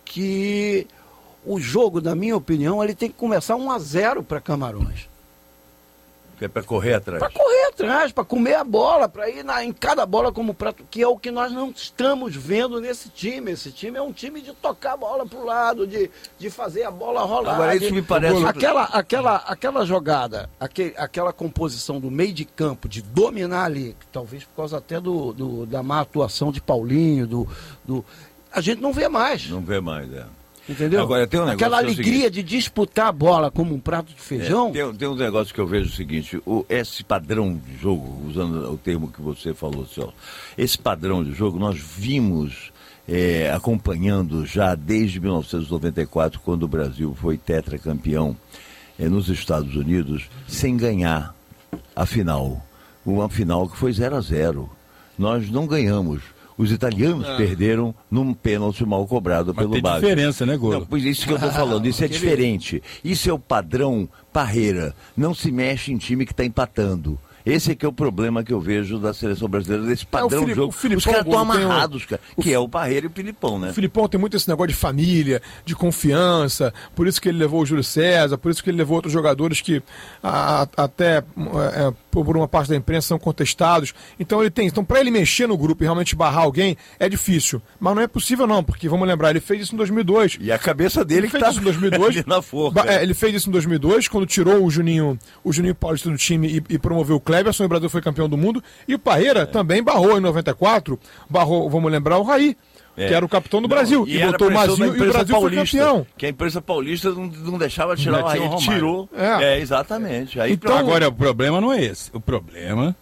que o jogo, na minha opinião, ele tem que começar um a zero para Camarões. Que é para correr atrás. Para correr atrás, para comer a bola, para ir na, em cada bola como prato, que é o que nós não estamos vendo nesse time. Esse time é um time de tocar a bola para o lado, de, de fazer a bola rolar. Agora, de, isso me parece... Aquela, aquela, aquela jogada, aquele, aquela composição do meio de campo, de dominar ali, talvez por causa até do, do, da má atuação de Paulinho, do, do, a gente não vê mais. Não vê mais, é. Entendeu? Agora, tem um negócio Aquela que é o alegria seguinte, de disputar a bola como um prato de feijão. É, tem, tem um negócio que eu vejo o seguinte, o, esse padrão de jogo, usando o termo que você falou, Celso, esse padrão de jogo nós vimos é, acompanhando já desde mil novecentos e noventa e quatro, quando o Brasil foi tetracampeão é, nos Estados Unidos, sem ganhar a final. Uma final que foi zero a zero. Nós não ganhamos. Os italianos ah. perderam num pênalti mal cobrado Mas pelo tem Baggio. diferença, né, Golo? Não, pois é isso que eu estou falando, isso é diferente. Isso é o padrão Parreira. Não se mexe em time que está empatando. Esse é que é o problema que eu vejo da seleção brasileira, desse padrão é, de jogo. Filipão, os caras estão amarrados, um... cara, que é o Parreira e o Filipão, né? O Filipão tem muito esse negócio de família, de confiança, por isso que ele levou o Júlio César, por isso que ele levou outros jogadores que a, a, até é, por uma parte da imprensa são contestados. Então ele tem, então para ele mexer no grupo e realmente barrar alguém é difícil, mas não é possível não, porque vamos lembrar, ele fez isso em dois mil e dois. E a cabeça dele ele que fez tá isso em dois mil e dois, na forca. É, ele fez isso em dois mil e dois, quando tirou o Juninho, o Juninho Paulista do time e, e promoveu o Cleberson, e o Brasil foi campeão do mundo, e o Parreira é. também barrou em noventa e quatro, barrou, vamos lembrar, o Raí, é. que era o capitão do não, Brasil, e, e botou o Mazinho e o Brasil paulista, foi campeão. Que a imprensa paulista não, não deixava tirar não o Raí, ele tirou. É, é exatamente. Aí, então, agora, o problema não é esse. O problema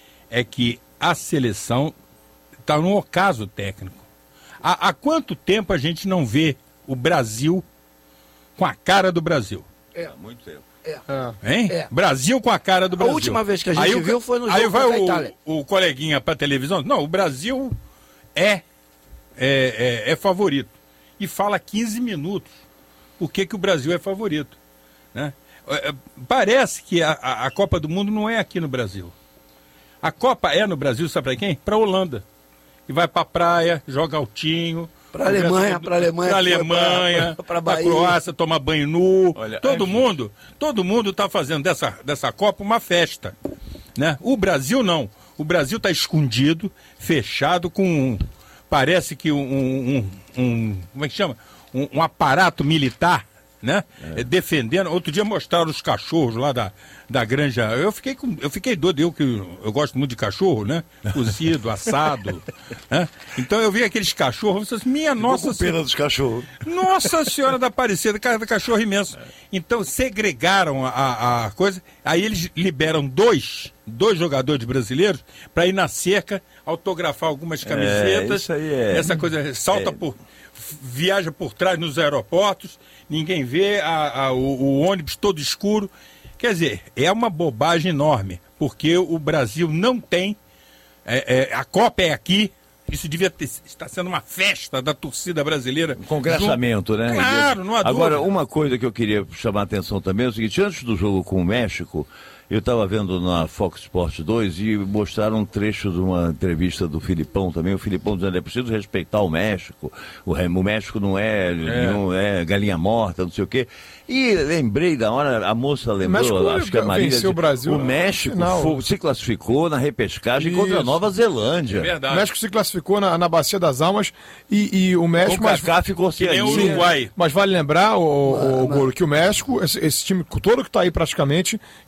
é que a seleção está num ocaso técnico. Há, há quanto tempo a gente não vê o Brasil com a cara do Brasil? É, muito tempo. É. Hein? É. Brasil com a cara do Brasil. A última vez que a gente aí viu o, foi no aí jogo vai contra a o, Itália. o coleguinha para televisão. Não, o Brasil é, é, é, é favorito. E fala quinze minutos por que, que o Brasil é favorito. Né? Parece que a, a Copa do Mundo não é aqui no Brasil. A Copa é no Brasil, sabe para quem? Para a Holanda. E vai para a praia, joga altinho. Para a Alemanha, para a Alemanha, para Alemanha, para a Croácia, tomar banho nu. Olha, todo é mundo, todo mundo está fazendo dessa, dessa Copa uma festa, né? O Brasil não. O Brasil está escondido, fechado com um, parece que um, um, um como é que chama? Um, um aparato militar, né? É. Defendendo. Outro dia mostraram os cachorros lá da, da granja. Eu fiquei com, eu fiquei doido, eu que eu gosto muito de cachorro, né? Cozido, assado, né? Então eu vi aqueles cachorros, assim, minha Ficou nossa com pena dos cachorros. Nossa Senhora da Aparecida, cada cachorro imenso. Então segregaram a, a coisa, aí eles liberam dois, dois jogadores brasileiros para ir na cerca autografar algumas camisetas. É, isso aí é. Essa coisa salta é. por viaja por trás nos aeroportos, ninguém vê a, a, o, o ônibus todo escuro. Quer dizer, é uma bobagem enorme, porque o Brasil não tem, é, é, a Copa é aqui, isso devia ter, estar sendo uma festa da torcida brasileira. Um congressamento, junto, né? Claro, não há dúvida. Agora, uma coisa que eu queria chamar a atenção também é o seguinte, antes do jogo com o México, eu estava vendo na Fox Sports dois e mostraram um trecho de uma entrevista do Filipão também. O Filipão dizendo, é preciso respeitar o México. O, o México não é, é. Nenhum, é galinha morta, não sei o quê. E lembrei da hora, a moça lembrou, México acho que a Marília... o Brasil. O México foi, se classificou na repescagem Isso. contra a Nova Zelândia. É verdade. O México se classificou na, na Bacia das Almas e, e o México... O Kaká ficou que nem o Uruguai. Mas vale lembrar, o, o, o Golo, que o México, esse, esse time todo que está aí praticamente, que é um time jovem,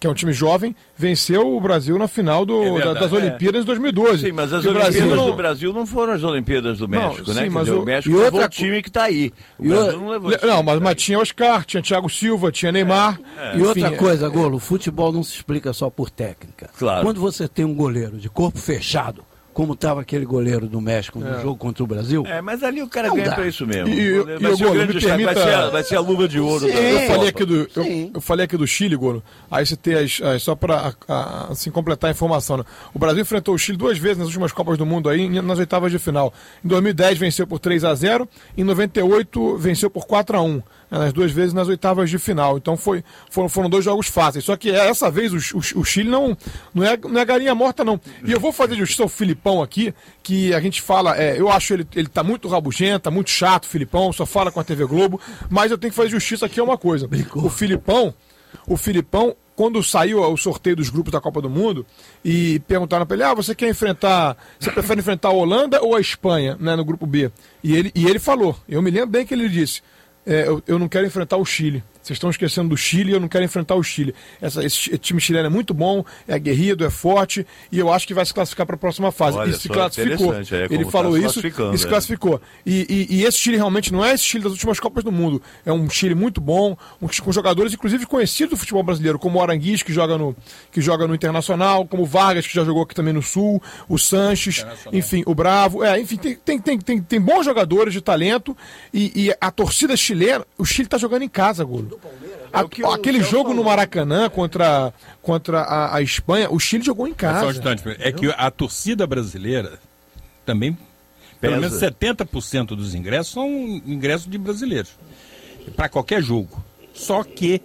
jovem, venceu o Brasil na final do, É da, das Olimpíadas de dois mil e doze. Sim, mas as E o Olimpíadas Brasil não- do Brasil não foram as Olimpíadas do Não, México, né? sim, Quer mas dizer, o- o México e levou outra o time que está aí. O e Brasil o- não levou. Não, mas, mas tinha Oscar, tinha Thiago Silva, tinha Neymar. E outra Enfim, coisa, Golo, o futebol não se explica só por técnica. Claro. Quando você tem um goleiro de corpo fechado, como estava aquele goleiro do México no jogo contra o Brasil, É, mas ali o cara Não ganha dá. pra isso mesmo. E- e- vai e o ser o Golo, grande me destaque, vai, permita- ser a, vai ser a luva de ouro da, Eu da falei, Copa. aqui do, eu, Sim. eu falei aqui do Chile, Golo. Aí você tem as, as- só para assim, completar a informação. Né? O Brasil enfrentou o Chile duas vezes nas últimas Copas do Mundo aí, nas oitavas de final. Em dois mil e dez venceu por três a zero, em noventa e oito venceu por quatro a um. Né? Nas duas vezes nas oitavas de final. Então foi, foram, foram dois jogos fáceis. Só que essa vez o, o, o Chile não, não, é, não é galinha morta, não. E eu vou fazer justiça ao Filipão aqui, que a gente fala, é, eu acho ele, ele tá muito rabugento, tá muito chato, o Filipão, só fala com a T V Globo, mas eu tenho que fazer justiça aqui a uma coisa. O Filipão, o Filipão, quando saiu o sorteio dos grupos da Copa do Mundo e perguntaram para ele, ah, você quer enfrentar, você prefere enfrentar a Holanda ou a Espanha, né, no grupo B? E ele, e ele falou, eu me lembro bem que ele disse, é, eu, eu não quero enfrentar o Chile. Vocês estão esquecendo do Chile e eu não quero enfrentar o Chile. Essa, esse time chileno é muito bom, é aguerrido, é forte e eu acho que vai se classificar para a próxima fase. Olha e se só, classificou. interessante, é, Ele como falou tá se isso classificando, e se é. classificou. E, e, e esse Chile realmente não é esse Chile das últimas Copas do Mundo. É um Chile muito bom, um, com jogadores inclusive conhecidos do futebol brasileiro, como o Aranguiz, que joga no, que joga no Internacional, como o Vargas, que já jogou aqui também no Sul, o Sanches, enfim, o Bravo. É, enfim, tem, tem, tem, tem, tem bons jogadores de talento e, e a torcida chilena, o Chile está jogando em casa, Golo. A- o que o aquele Celso jogo no falou. Maracanã contra, contra a, a Espanha, o Chile jogou em Só um casa. instante, é que a torcida brasileira também, pelo Pesa. menos setenta por cento dos ingressos são ingressos de brasileiros. Para qualquer jogo. Só que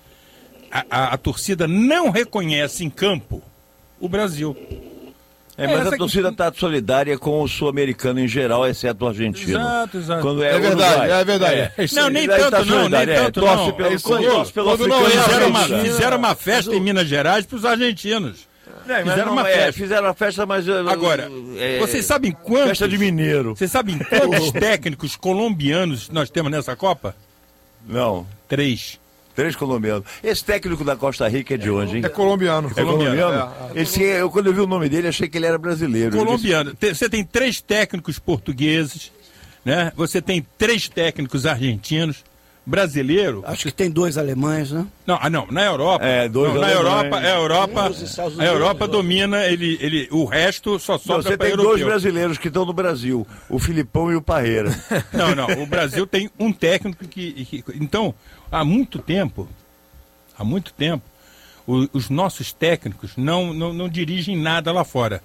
a, a- a torcida não reconhece em campo o Brasil. É, mas Essa a torcida está solidária com o sul-americano em geral, exceto o argentino. Exato, exato. Quando é, É verdade, Uruguai. é verdade. É isso Não, aí. nem Daí tá tanto não, nem solidário, é, tanto torce não. pelo, É isso aí. torce pelo Quando não africano. é Fizeram uma, Argentina. fizeram uma festa em Minas Gerais para os argentinos. Não, mas Fizeram não, uma é, festa. fizeram a festa, mas... uh, Agora, é, vocês sabem quantos... Festa de mineiro. Vocês sabem quantos técnicos colombianos nós temos nessa Copa? Não, Três. três colombianos. Esse técnico da Costa Rica é de onde, hein? É colombiano. É colombiano? É, Esse, eu, quando eu vi o nome dele, achei que ele era brasileiro. Colombiano. Te- Você tem três técnicos portugueses, né? Você tem três técnicos argentinos, brasileiro. acho que tem dois alemães, né? Não, ah, não, na Europa. É, dois não, na alemães. Europa, a Europa, Os Estados a Unidos, Europa né? domina, ele, ele, o resto só Não, sobra você para tem dois europeu. brasileiros que estão no Brasil, o Filipão e o Parreira. Não, não, o Brasil tem um técnico que, que- então, há muito tempo, há muito tempo, o- os nossos técnicos não, não, não dirigem nada lá fora.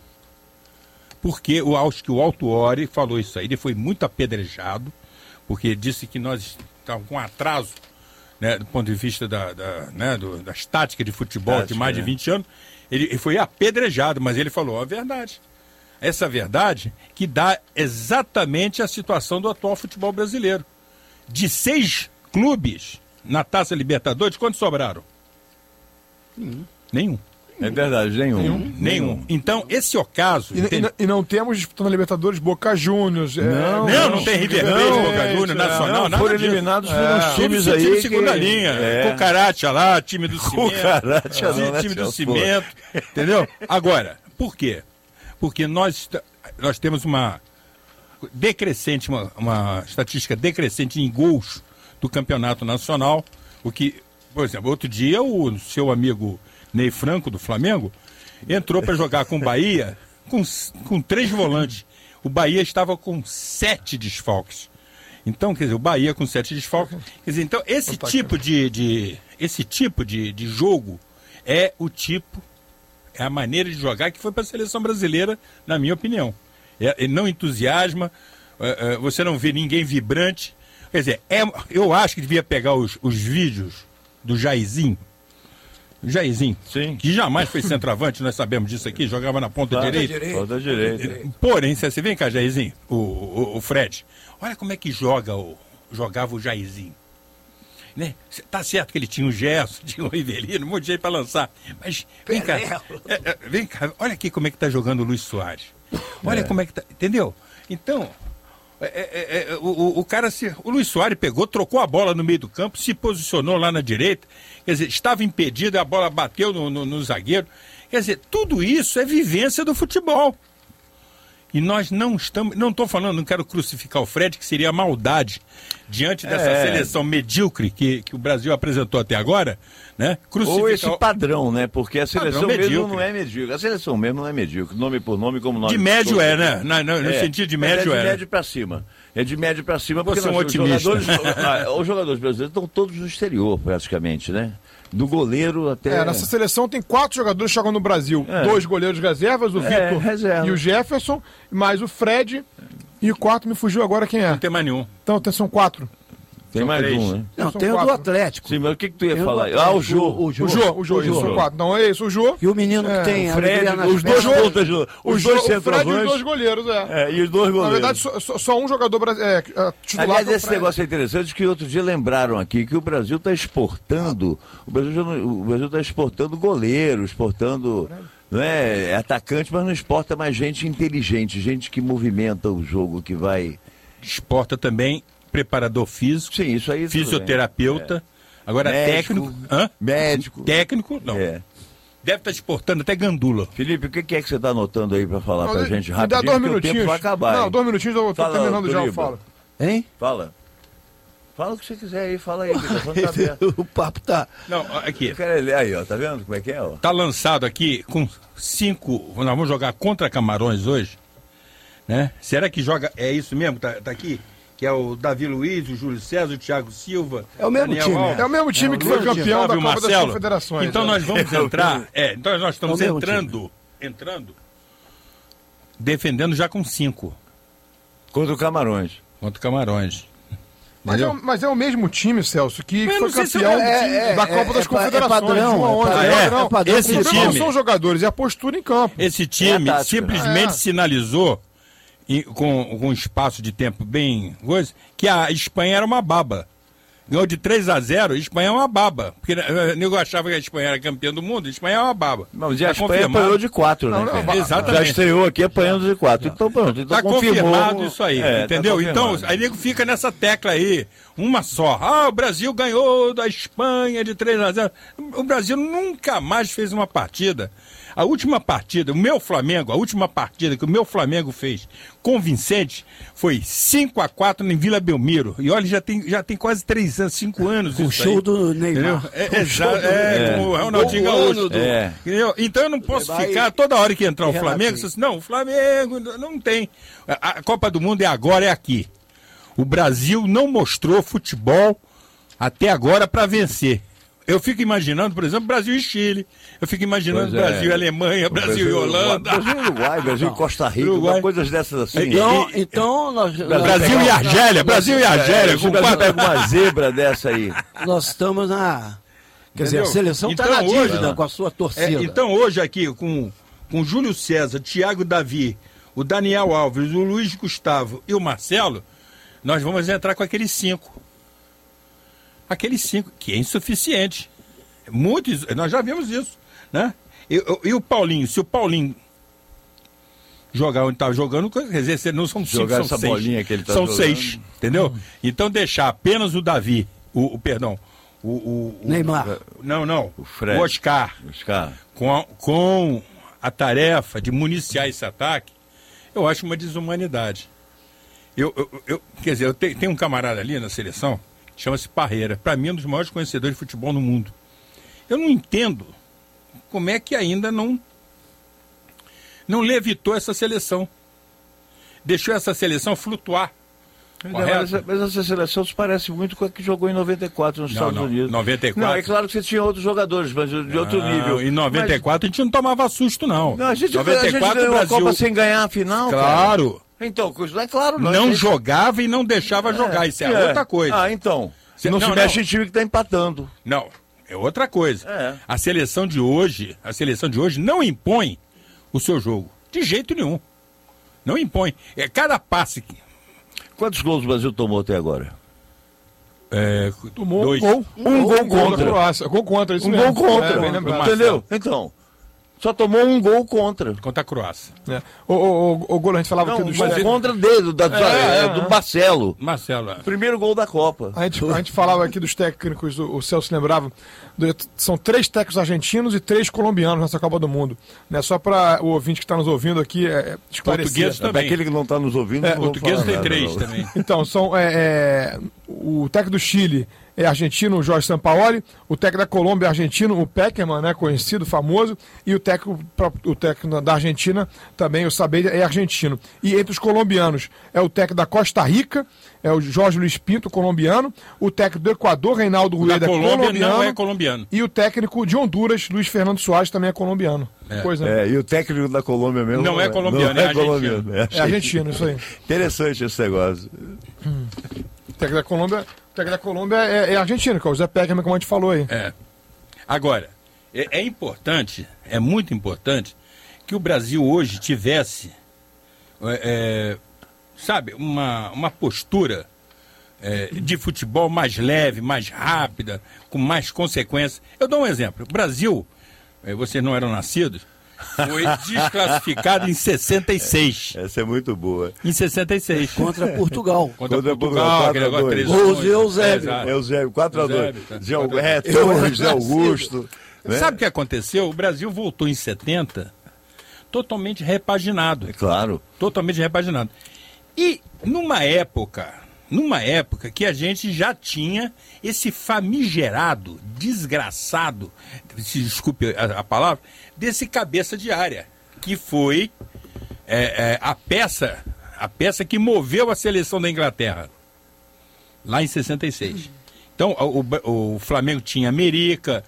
Porque eu acho que o Autuori falou isso aí, ele foi muito apedrejado, porque disse que nós estávamos com atraso, né, do ponto de vista da, da, né, do- das táticas de futebol Tática, de mais de né? vinte anos. Ele, ele foi apedrejado, mas ele falou a verdade. Essa verdade que dá exatamente a situação do atual futebol brasileiro. De seis clubes na Taça Libertadores, quantos sobraram? Nenhum. É verdade, nenhum. Nenhum. Então, esse é o caso. E, e entende? não- e não temos disputando a Libertadores Boca Juniors. é, Não, Não, não tem River Plate, Não, Boca Juniors, é, Nacional, Não, nada foram disso. eliminados por É, uns Tudo times time aí de segunda que- linha. É. Cucaracha lá, time do cimento. Cucaracha não, né, time do Celso? cimento. Entendeu? Agora, por quê? Porque nós, esta- nós temos uma decrescente, uma, uma estatística decrescente em gols do campeonato nacional. O que, por exemplo, outro dia o seu amigo Ney Franco, do Flamengo, entrou para jogar com o Bahia com, com três volantes. O Bahia estava com sete desfalques. Então, quer dizer, o Bahia com sete desfalques. Quer dizer, então, esse tipo de, de, esse tipo de, de jogo é o tipo, é a maneira de jogar que foi para a seleção brasileira, na minha opinião. É, é, não entusiasma, é, é, você não vê ninguém vibrante. Quer dizer, é, eu acho que devia pegar os, os vídeos do Jairzinho. Jairzinho, Sim. que jamais foi centroavante, nós sabemos disso aqui, jogava na ponta direita. Toda direita. Porém, você você vem cá, Jairzinho, o, o, o Fred, olha como é que joga o, jogava o Jairzinho. Né? Tá certo que ele tinha o Gerson, tinha o Rivelino, um monte de jeito para lançar. Mas vem cá, é, é, vem cá, olha aqui como é que tá jogando o Luiz Soares. Olha É. como é que tá, entendeu? Então, É, é, é, o, o cara se. O Luiz Soares pegou, trocou a bola no meio do campo, se posicionou lá na direita, quer dizer, estava impedido, a bola bateu no, no, no zagueiro. Quer dizer, tudo isso é vivência do futebol. E nós não estamos. Não estou falando, não quero crucificar o Fred, que seria maldade diante dessa é. seleção medíocre que, que o Brasil apresentou até agora, né? Crucificar... Ou esse padrão, né? Porque a seleção Padrão mesmo medíocre. não é medíocre. A seleção mesmo não é medíocre. Nome por nome, como nome. De médio todo. é, né? Na, na, no É, sentido de mas médio é. é. De médio pra cima. É de médio pra cima, porque Você é um nós- otimista. Os jogadores, ah, os jogadores brasileiros estão todos no exterior, praticamente, né? Do goleiro até. É, nessa seleção tem quatro jogadores que jogam no Brasil. É. Dois goleiros reservas, o É, Vitor reserva. e o Jefferson, mais o Fred. E o quarto me fugiu agora quem é. Não tem mais nenhum. Então são quatro. Tem mais três. um, né? Não, São tem o do quatro. Atlético. Sim, mas o que, que tu ia Tem o do falar? Atlético, Ah, o Jô. O Jô. O Jô, o Jô, isso, são quatro. Não, é isso, o Jô. E o menino É, que tem o a Fred, alegria nas os dois pernas. pontas, os O dois Jô, o Fred e os centroavantes. dois goleiros, é. É, e os dois goleiros. Na verdade, só, só- só um jogador brasi- é, é, titular. Aliás, que é o esse Fred. negócio é interessante que outro dia lembraram aqui que o Brasil está exportando, o Brasil já não- o Brasil está exportando goleiro, exportando, não é, atacante, mas não exporta mais gente inteligente, gente que movimenta o jogo, que vai. Exporta também preparador físico, Sim, isso aí. tudo bem. fisioterapeuta. Agora Médico. técnico. Hã? Médico. Técnico, não. É. Deve estar exportando até gandula. Felipe, o que que é que você está anotando aí para falar Não, para a de- gente me dá rapidinho? dois Porque o minutinhos. tempo vai acabar. Não, hein? dois minutinhos, eu tô Fala, terminando já, eu Turiba. falo. Hein? Fala. Fala o que você quiser aí, fala aí, o microfone tá aberto. O papo tá. Não, aqui. Eu quero ler aí, ó, tá vendo como é que é, ó? Tá lançado aqui com cinco. Nós vamos jogar contra Camarões hoje, né? Será que joga? É isso mesmo? Tá, tá aqui? Que é o Davi Luiz, o Júlio César, o Thiago Silva. É o mesmo Daniel time, Alves. É o mesmo time É, que o foi mesmo campeão da Fábio Copa das Marcelo. Confederações. Então é. nós vamos entrar. É, então nós estamos É o mesmo entrando, entrando, defendendo já com cinco Contra o Camarões. contra Camarões. Mas é, Entendeu? o- mas é o mesmo time, Celso, que Mas foi não sei se campeão é- é- da é- Copa das é pa- é Confederações. padrão, de um a onze, é padrão, é é padrão. padrão. Esse O problema não time- são os jogadores, é a postura em campo. Esse É time a tática. simplesmente É. sinalizou, e- com, com um espaço de tempo bem coisa, que a Espanha era uma baba. Ganhou de três a zero, a Espanha é uma baba. Porque o nego achava que a Espanha era campeã do mundo, a Espanha é uma baba. Não, mas e a Tá Espanha confirmado. apanhou de quatro, Não, né? não, cara? exatamente. Já estreou aqui apanhando de quatro. Então pronto, então Tá confirmou. confirmado isso aí, É, tá entendeu? então, confirmado. aí nego fica nessa tecla aí, uma só. Ah, o Brasil ganhou da Espanha de três a zero. O Brasil nunca mais fez uma partida. A última partida, o meu Flamengo, a última partida que o meu Flamengo fez convincente foi cinco a quatro em Vila Belmiro. E olha, já tem, já tem quase três anos, cinco anos. Com o isso show aí. do Neymar. Entendeu? É, Com o exa- show do é, Neymar. com o Ronaldinho Gol Gaúcho. ano do- É. Entendeu? Então eu não posso Vai- ficar toda hora que entrar o Renatinho. Flamengo, você diz, não, o Flamengo não tem. A, a Copa do Mundo é agora, é aqui. O Brasil não mostrou futebol até agora para vencer. Eu fico imaginando, por exemplo, Brasil e Chile. Eu fico imaginando Pois é. Brasil e Alemanha, O Brasil, e Holanda. Brasil e Uruguai, Brasil e Costa Rica, Uruguai. coisas dessas assim. Então, então nós, nós, Brasil e Argélia, Brasil e Argélia. Se Com o Brasil quatro... pega uma zebra dessa aí. nós estamos na. Quer dizer, a Entendeu? seleção está Então, na hoje, dívida né? com a sua É, torcida. então hoje aqui, com, com Júlio César, Thiago Davi, o Daniel Alves, o Luiz Gustavo e o Marcelo, nós vamos entrar com aqueles cinco. Aqueles cinco, que é insuficiente. Muito, insu- nós já vimos isso, né? E, o- e o Paulinho, se o Paulinho jogar onde estava jogando, quer dizer, se não são cinco, Jogar são essa seis. bolinha que ele tá são jogando. seis, entendeu? Então deixar apenas o Davi, o, o perdão, o, o, o- Neymar. não, não, O Fred. o Oscar, Os caras. com a, com a tarefa de municiar esse ataque, eu acho uma desumanidade. Eu, eu, eu- quer dizer, eu te- tenho um camarada ali na seleção, que chama-se Parreira, para mim é um dos maiores conhecedores de futebol no mundo. Eu não entendo como é que ainda não, não levitou essa seleção. Deixou essa seleção flutuar. Mas, Correto? essa- mas essa seleção se parece muito com a que jogou em noventa e quatro nos Não, Estados não. Unidos. noventa e quatro. Não, é claro que você tinha outros jogadores, mas de outro Não, nível. Em noventa e quatro a gente não tomava susto, não. Mas, não, a gente, noventa a e gente quatro ganhou o Brasil, a Copa sem ganhar a final, cara. claro, Então, coisa- é claro. não, a gente- jogava e não deixava jogar. Isso é, outra coisa. Ah, então. Cê- não, não, se mexe não. em time que está empatando. Não, é outra coisa. É. A seleção de hoje, a seleção de hoje não impõe o seu jogo. De jeito nenhum. Não impõe. É cada passe que. Quantos gols o Brasil tomou até agora? É, Tomou dois. um gol. Um gol da contra. Croácia. Gol contra, isso Um mesmo. gol contra. É, bem lembrado. Entendeu? Então. Só tomou um gol contra. Contra a Croácia. É. O, o, o, o Golo, a gente falava Não, aqui do mas Stec- contra dele, da, É, é, é, do é. Marcelo. Marcelo. é. Primeiro gol da Copa. A gente, a gente falava aqui dos técnicos, o, o Celso lembrava, do- são três técnicos argentinos e três colombianos nessa Copa do Mundo. Né? Só para o ouvinte que está nos ouvindo aqui é, esclarecer. Português também. Para aquele que não está nos ouvindo, É, não vou Português falar tem nada, três não. também. Então, são é, é, o técnico do Chile é argentino, o Jorge Sampaoli, o técnico da Colômbia é argentino, o Peckerman, né, conhecido, famoso, e o técnico, o técnico da Argentina também, o Sabedia, é argentino. E entre os colombianos é o técnico da Costa Rica, é o Jorge Luiz Pinto, colombiano, o técnico do Equador, Reinaldo O da Rueda, Colômbia colombiano, não é colombiano. e o técnico de Honduras, Luiz Fernando Soares, também é colombiano. É. Pois é. É, e o técnico da Colômbia mesmo. Não é colombiano, não é argentino. É argentino, isso aí. Interessante esse negócio. O técnico da Colômbia, o técnico da Colômbia é, é argentino, que é o Zé Peckerman, como a gente falou aí. É. Agora, é, é importante, é muito importante, que o Brasil hoje tivesse, é, é, sabe, uma, uma postura é, de futebol mais leve, mais rápida, com mais consequências. Eu dou um exemplo. O Brasil, é, vocês não eram nascidos, foi desclassificado em sessenta e seis. Essa é muito boa. Em sessenta e seis. Contra Portugal. Contra Contra Portugal, Portugal, aquele negócio, quatro a dois. três Gols a de Eusébio. exato. Eusébio, quatro a dois. Eusébio, tá. Zé quatro a dois. é, Torres, Zé Augusto. né? Sabe o que aconteceu? O Brasil voltou em setenta totalmente repaginado. É claro. Totalmente repaginado. E numa época, numa época que a gente já tinha esse famigerado, desgraçado, se desculpe a, a palavra, desse cabeça de área, que foi é, é, a peça, a peça que moveu a seleção da Inglaterra, lá em sessenta e seis. Então, o, o, o Flamengo tinha América,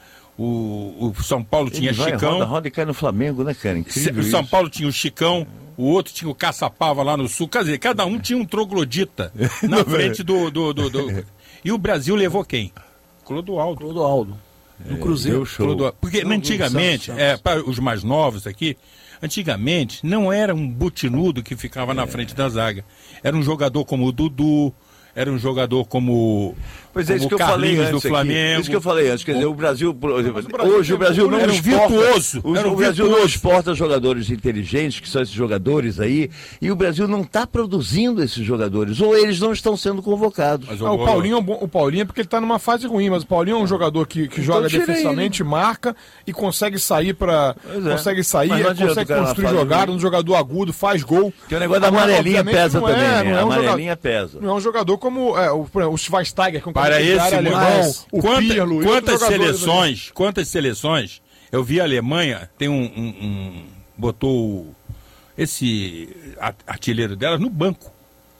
o, o São Paulo tinha Ele vai, Chicão. roda, roda e cai no Flamengo, né, cara? Incrível O São isso. Paulo tinha o Chicão, o outro tinha o Caçapava lá no sul. Quer dizer, cada um tinha um troglodita na frente do, do, do, do- E o Brasil levou quem? Clodoaldo. Clodoaldo. No Cruzeiro. Deu show. Clodoaldo. Porque Não, antigamente, Santos, é, para os mais novos aqui, antigamente não era um butinudo que ficava na frente da zaga. Era um jogador como o Dudu, era um jogador como, Pois é, como isso que o eu falei Carlinhos antes do aqui. Flamengo. Isso que eu falei antes. Quer dizer, o Brasil, por exemplo, Mas o Brasil hoje o tem- Brasil não era um exporta... virtuoso, O, era um o Brasil não virtuoso. exporta jogadores inteligentes, que são esses jogadores aí, e o Brasil não está produzindo esses jogadores, ou eles não estão sendo convocados. Mas Ah, o Paulinho é um bom- o Paulinho é porque ele tá numa fase ruim, mas o Paulinho é um jogador que, que joga tira defensivamente, marca e consegue sair para Pois é. consegue sair, Mas não adianta consegue o cara na construir fase jogada, ruim. um jogador agudo, faz gol. Porque o negócio da Agora, amarelinha obviamente, pesa não é- também, né? não é A um jogador- amarelinha pesa. Não é um jogador como é, o, por exemplo, o Schweinsteiger, que é um Para cara que esse alemão, momento, o quanta- Pirlo, e outros quantas jogadores seleções, quantas seleções, eu vi a Alemanha, tem um, um- um- botou o- esse a- artilheiro delas no banco.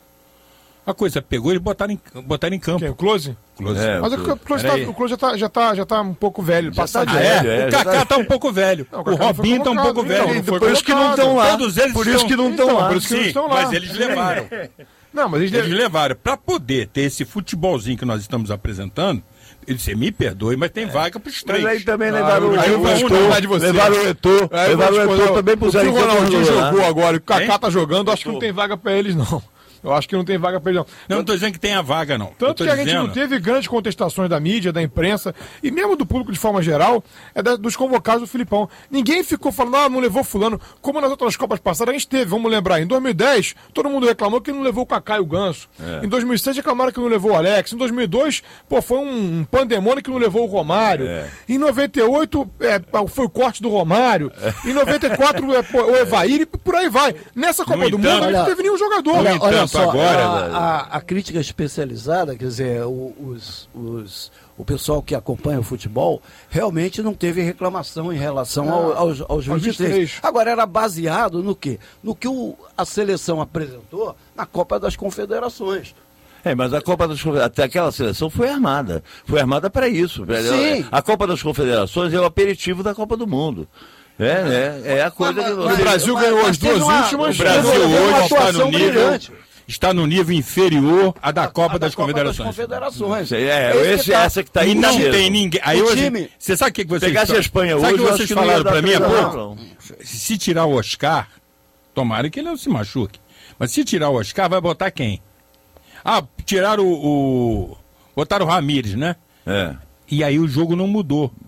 A coisa pegou e botaram em, botaram em ali. campo. Quem? O Close? Close. É, Mas o Close. Close, Peraí. tá, o Close já, tá, já, tá, já tá um pouco velho, passado tá de É, velho, é, o já Kaká tá- tá um pouco velho. Não, o o Kaká não foi Robinho tá um convocado, pouco então, velho. não foi Por isso que não colocado. estão lá. Todos eles Por isso estão- que não estão Então, lá. por isso que não Sim, estão lá. mas eles levaram. Não, mas eles, Eles levaram. Para poder ter esse futebolzinho que nós estamos apresentando, ele- você me perdoe, mas tem vaga para os três. Mas aí também Ah, levaram aí eu o vou Eto'o, discordar de você. levaram o Eto'o, Aí eu levaram o vou te Eto'o falar, também o puseram que o Ronaldinho jogo jogou agora, o Kaká Hein? tá jogando, acho que não tem vaga pra eles, não. Eu acho que não tem vaga pra eles, não. Não, não estou dizendo que tem a vaga, não. Eu Tanto tô que a gente dizendo- não teve grandes contestações da mídia, da imprensa, e mesmo do público de forma geral, é da- dos convocados do Filipão. Ninguém ficou falando, ah, não levou fulano. Como nas outras Copas passadas a gente teve, vamos lembrar, em dois mil e dez, todo mundo reclamou que não levou o Kaká e o Ganso. É. Em dois mil e seis reclamaram que não levou o Alex. Em dois mil e dois, pô, foi um, um pandemônio que não levou o Romário. É. Em noventa e oito, é, foi o corte do Romário. Em noventa e quatro, é, pô, o Evair, e por aí vai. Nessa Copa No do entanto- Mundo, não Olha- teve nenhum jogador. Olha, No olha entanto, só, agora, a, a- a crítica especializada, quer dizer, o- os, os- o pessoal que acompanha o futebol realmente não teve reclamação em relação ao- aos, aos vinte e três. vinte e três. Agora, era baseado no quê? No que o- a seleção apresentou na Copa das Confederações. É, mas a Copa das Confederações, até aquela seleção foi armada. Foi armada para isso. pra- Sim. A Copa das Confederações é o aperitivo da Copa do Mundo. É, né? É a coisa Mas- que mas- O Brasil mas- ganhou mas as teve duas uma- últimas. O Brasil Teve uma hoje está atuação no nível, brilhante. está no nível inferior à da Copa A das Copa Confederações. Confederações. É, isso esse, que tá. essa que tá aí E não mesmo. tem ninguém. Aí O hoje, time- você sabe o que, que vocês Pegasse a Espanha sabe hoje, o que eu acho vocês que não ia falaram dar para mim há pra pouco? dar, não. Se tirar o Oscar, tomara que ele não se machuque. Mas se tirar o Oscar, vai botar quem? Ah, tiraram o. o botaram o Ramírez, né? É. E aí o jogo não mudou.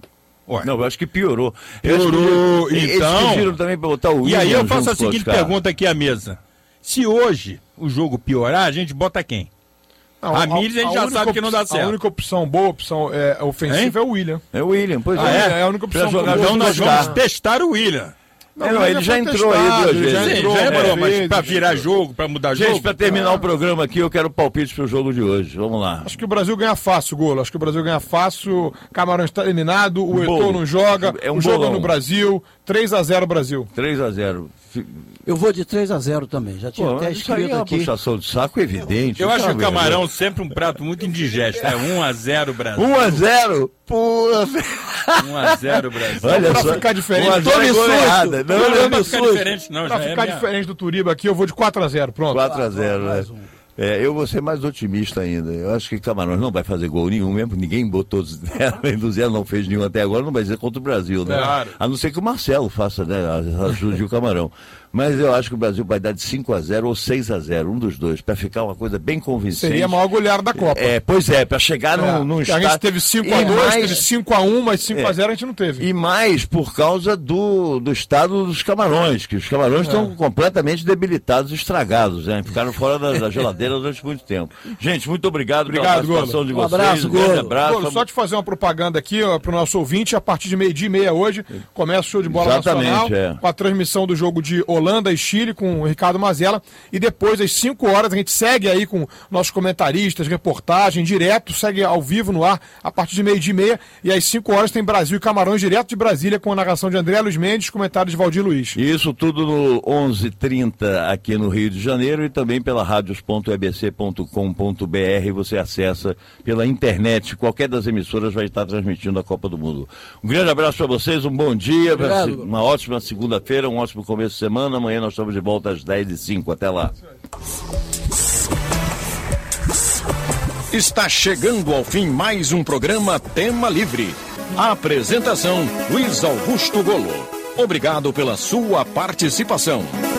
Ué. Não, eu acho que piorou. Piorou, que, então... Eles pediram também para botar o E aí eu William faço a junto com o seguinte Oscar. pergunta aqui à mesa. Se hoje o jogo piorar, a gente bota quem? Não, A Míris a gente já única sabe que não dá op- certo. A única opção, boa opção é, ofensiva Hein? é o William. É o William, pois Ah, é. é? É a única opção Pra jogar boa. Então nós Oscar. vamos testar o William. É, não, mas ele já foi entrou aí testado, duas ele já vezes. Sim, entrou já várias entrou, mas vezes. pra virar jogo, pra mudar Gente, jogo... para terminar o programa aqui, eu quero palpite pro jogo de hoje. Vamos lá. Acho que o Brasil ganha fácil, Golo. Acho que o Brasil ganha fácil. Camarões está eliminado, o Bolo. Eto'o não joga, É um o jogo é bolão. no Brasil. três a zero Brasil. três a zero. Eu vou de três a zero também, já tinha Pô, até isso aí é escrito uma aqui. puxação de saco evidente. Eu acho Tá que o camarão vendo? sempre um prato muito indigesto. É um a zero Brasil. um a zero? Pura. um a zero Brasil. Olha pra só. ficar diferente, um a zero tome é susto. goleada. Não, Não, não, não não, vai ficar susto. diferente, não. Pra Já ficar é minha... diferente do Turiba aqui, eu vou de quatro a zero. Pronto. quatro a zero, né? Mais um. É, eu vou ser mais otimista ainda. Eu acho que Camarões não vai fazer gol nenhum mesmo. Ninguém botou zero, do zero não fez nenhum até agora, não vai ser contra o Brasil, né? Claro. A não ser que o Marcelo faça, né? Ajude o Camarão. Mas eu acho que o Brasil vai dar de cinco a zero ou seis a zero, um dos dois, para ficar uma coisa bem convincente. Seria a maior goleada da Copa. É, pois é, para chegar É, num, num a estádio. gente teve cinco a E dois, mais- teve cinco a um, mas cinco a zero a gente não teve. E mais por causa do, do estado dos Camarões, que os Camarões estão completamente debilitados, estragados, né? Ficaram fora da, da geladeira durante muito tempo. Gente, muito obrigado, Obrigado, pela participação Golo. de Um vocês. abraço, um grande Golo. abraço. Golo, só te fazer uma propaganda aqui para o nosso ouvinte, a partir de meio-dia e meia hoje, começa o show de bola Exatamente, nacional, é. com a transmissão do jogo de Holanda e Chile com o Ricardo Mazella, e depois às cinco horas a gente segue aí com nossos comentaristas, reportagem, direto, segue ao vivo no ar, a partir de meio-dia e meia, e às cinco horas tem Brasil e Camarões, direto de Brasília, com a narração de André Luiz Mendes, comentários de Valdir Luiz. Isso tudo no onze e trinta aqui no Rio de Janeiro e também pela radios ponto e b c ponto com ponto b r. Você acessa pela internet. Qualquer das emissoras vai estar transmitindo a Copa do Mundo. Um grande abraço para vocês, um bom dia, Obrigado. uma ótima segunda-feira, um ótimo começo de semana. Amanhã nós estamos de volta às dez e cinco. Até lá. Está chegando ao fim mais um programa Tema Livre. A apresentação: Luiz Augusto Golo. Obrigado pela sua participação.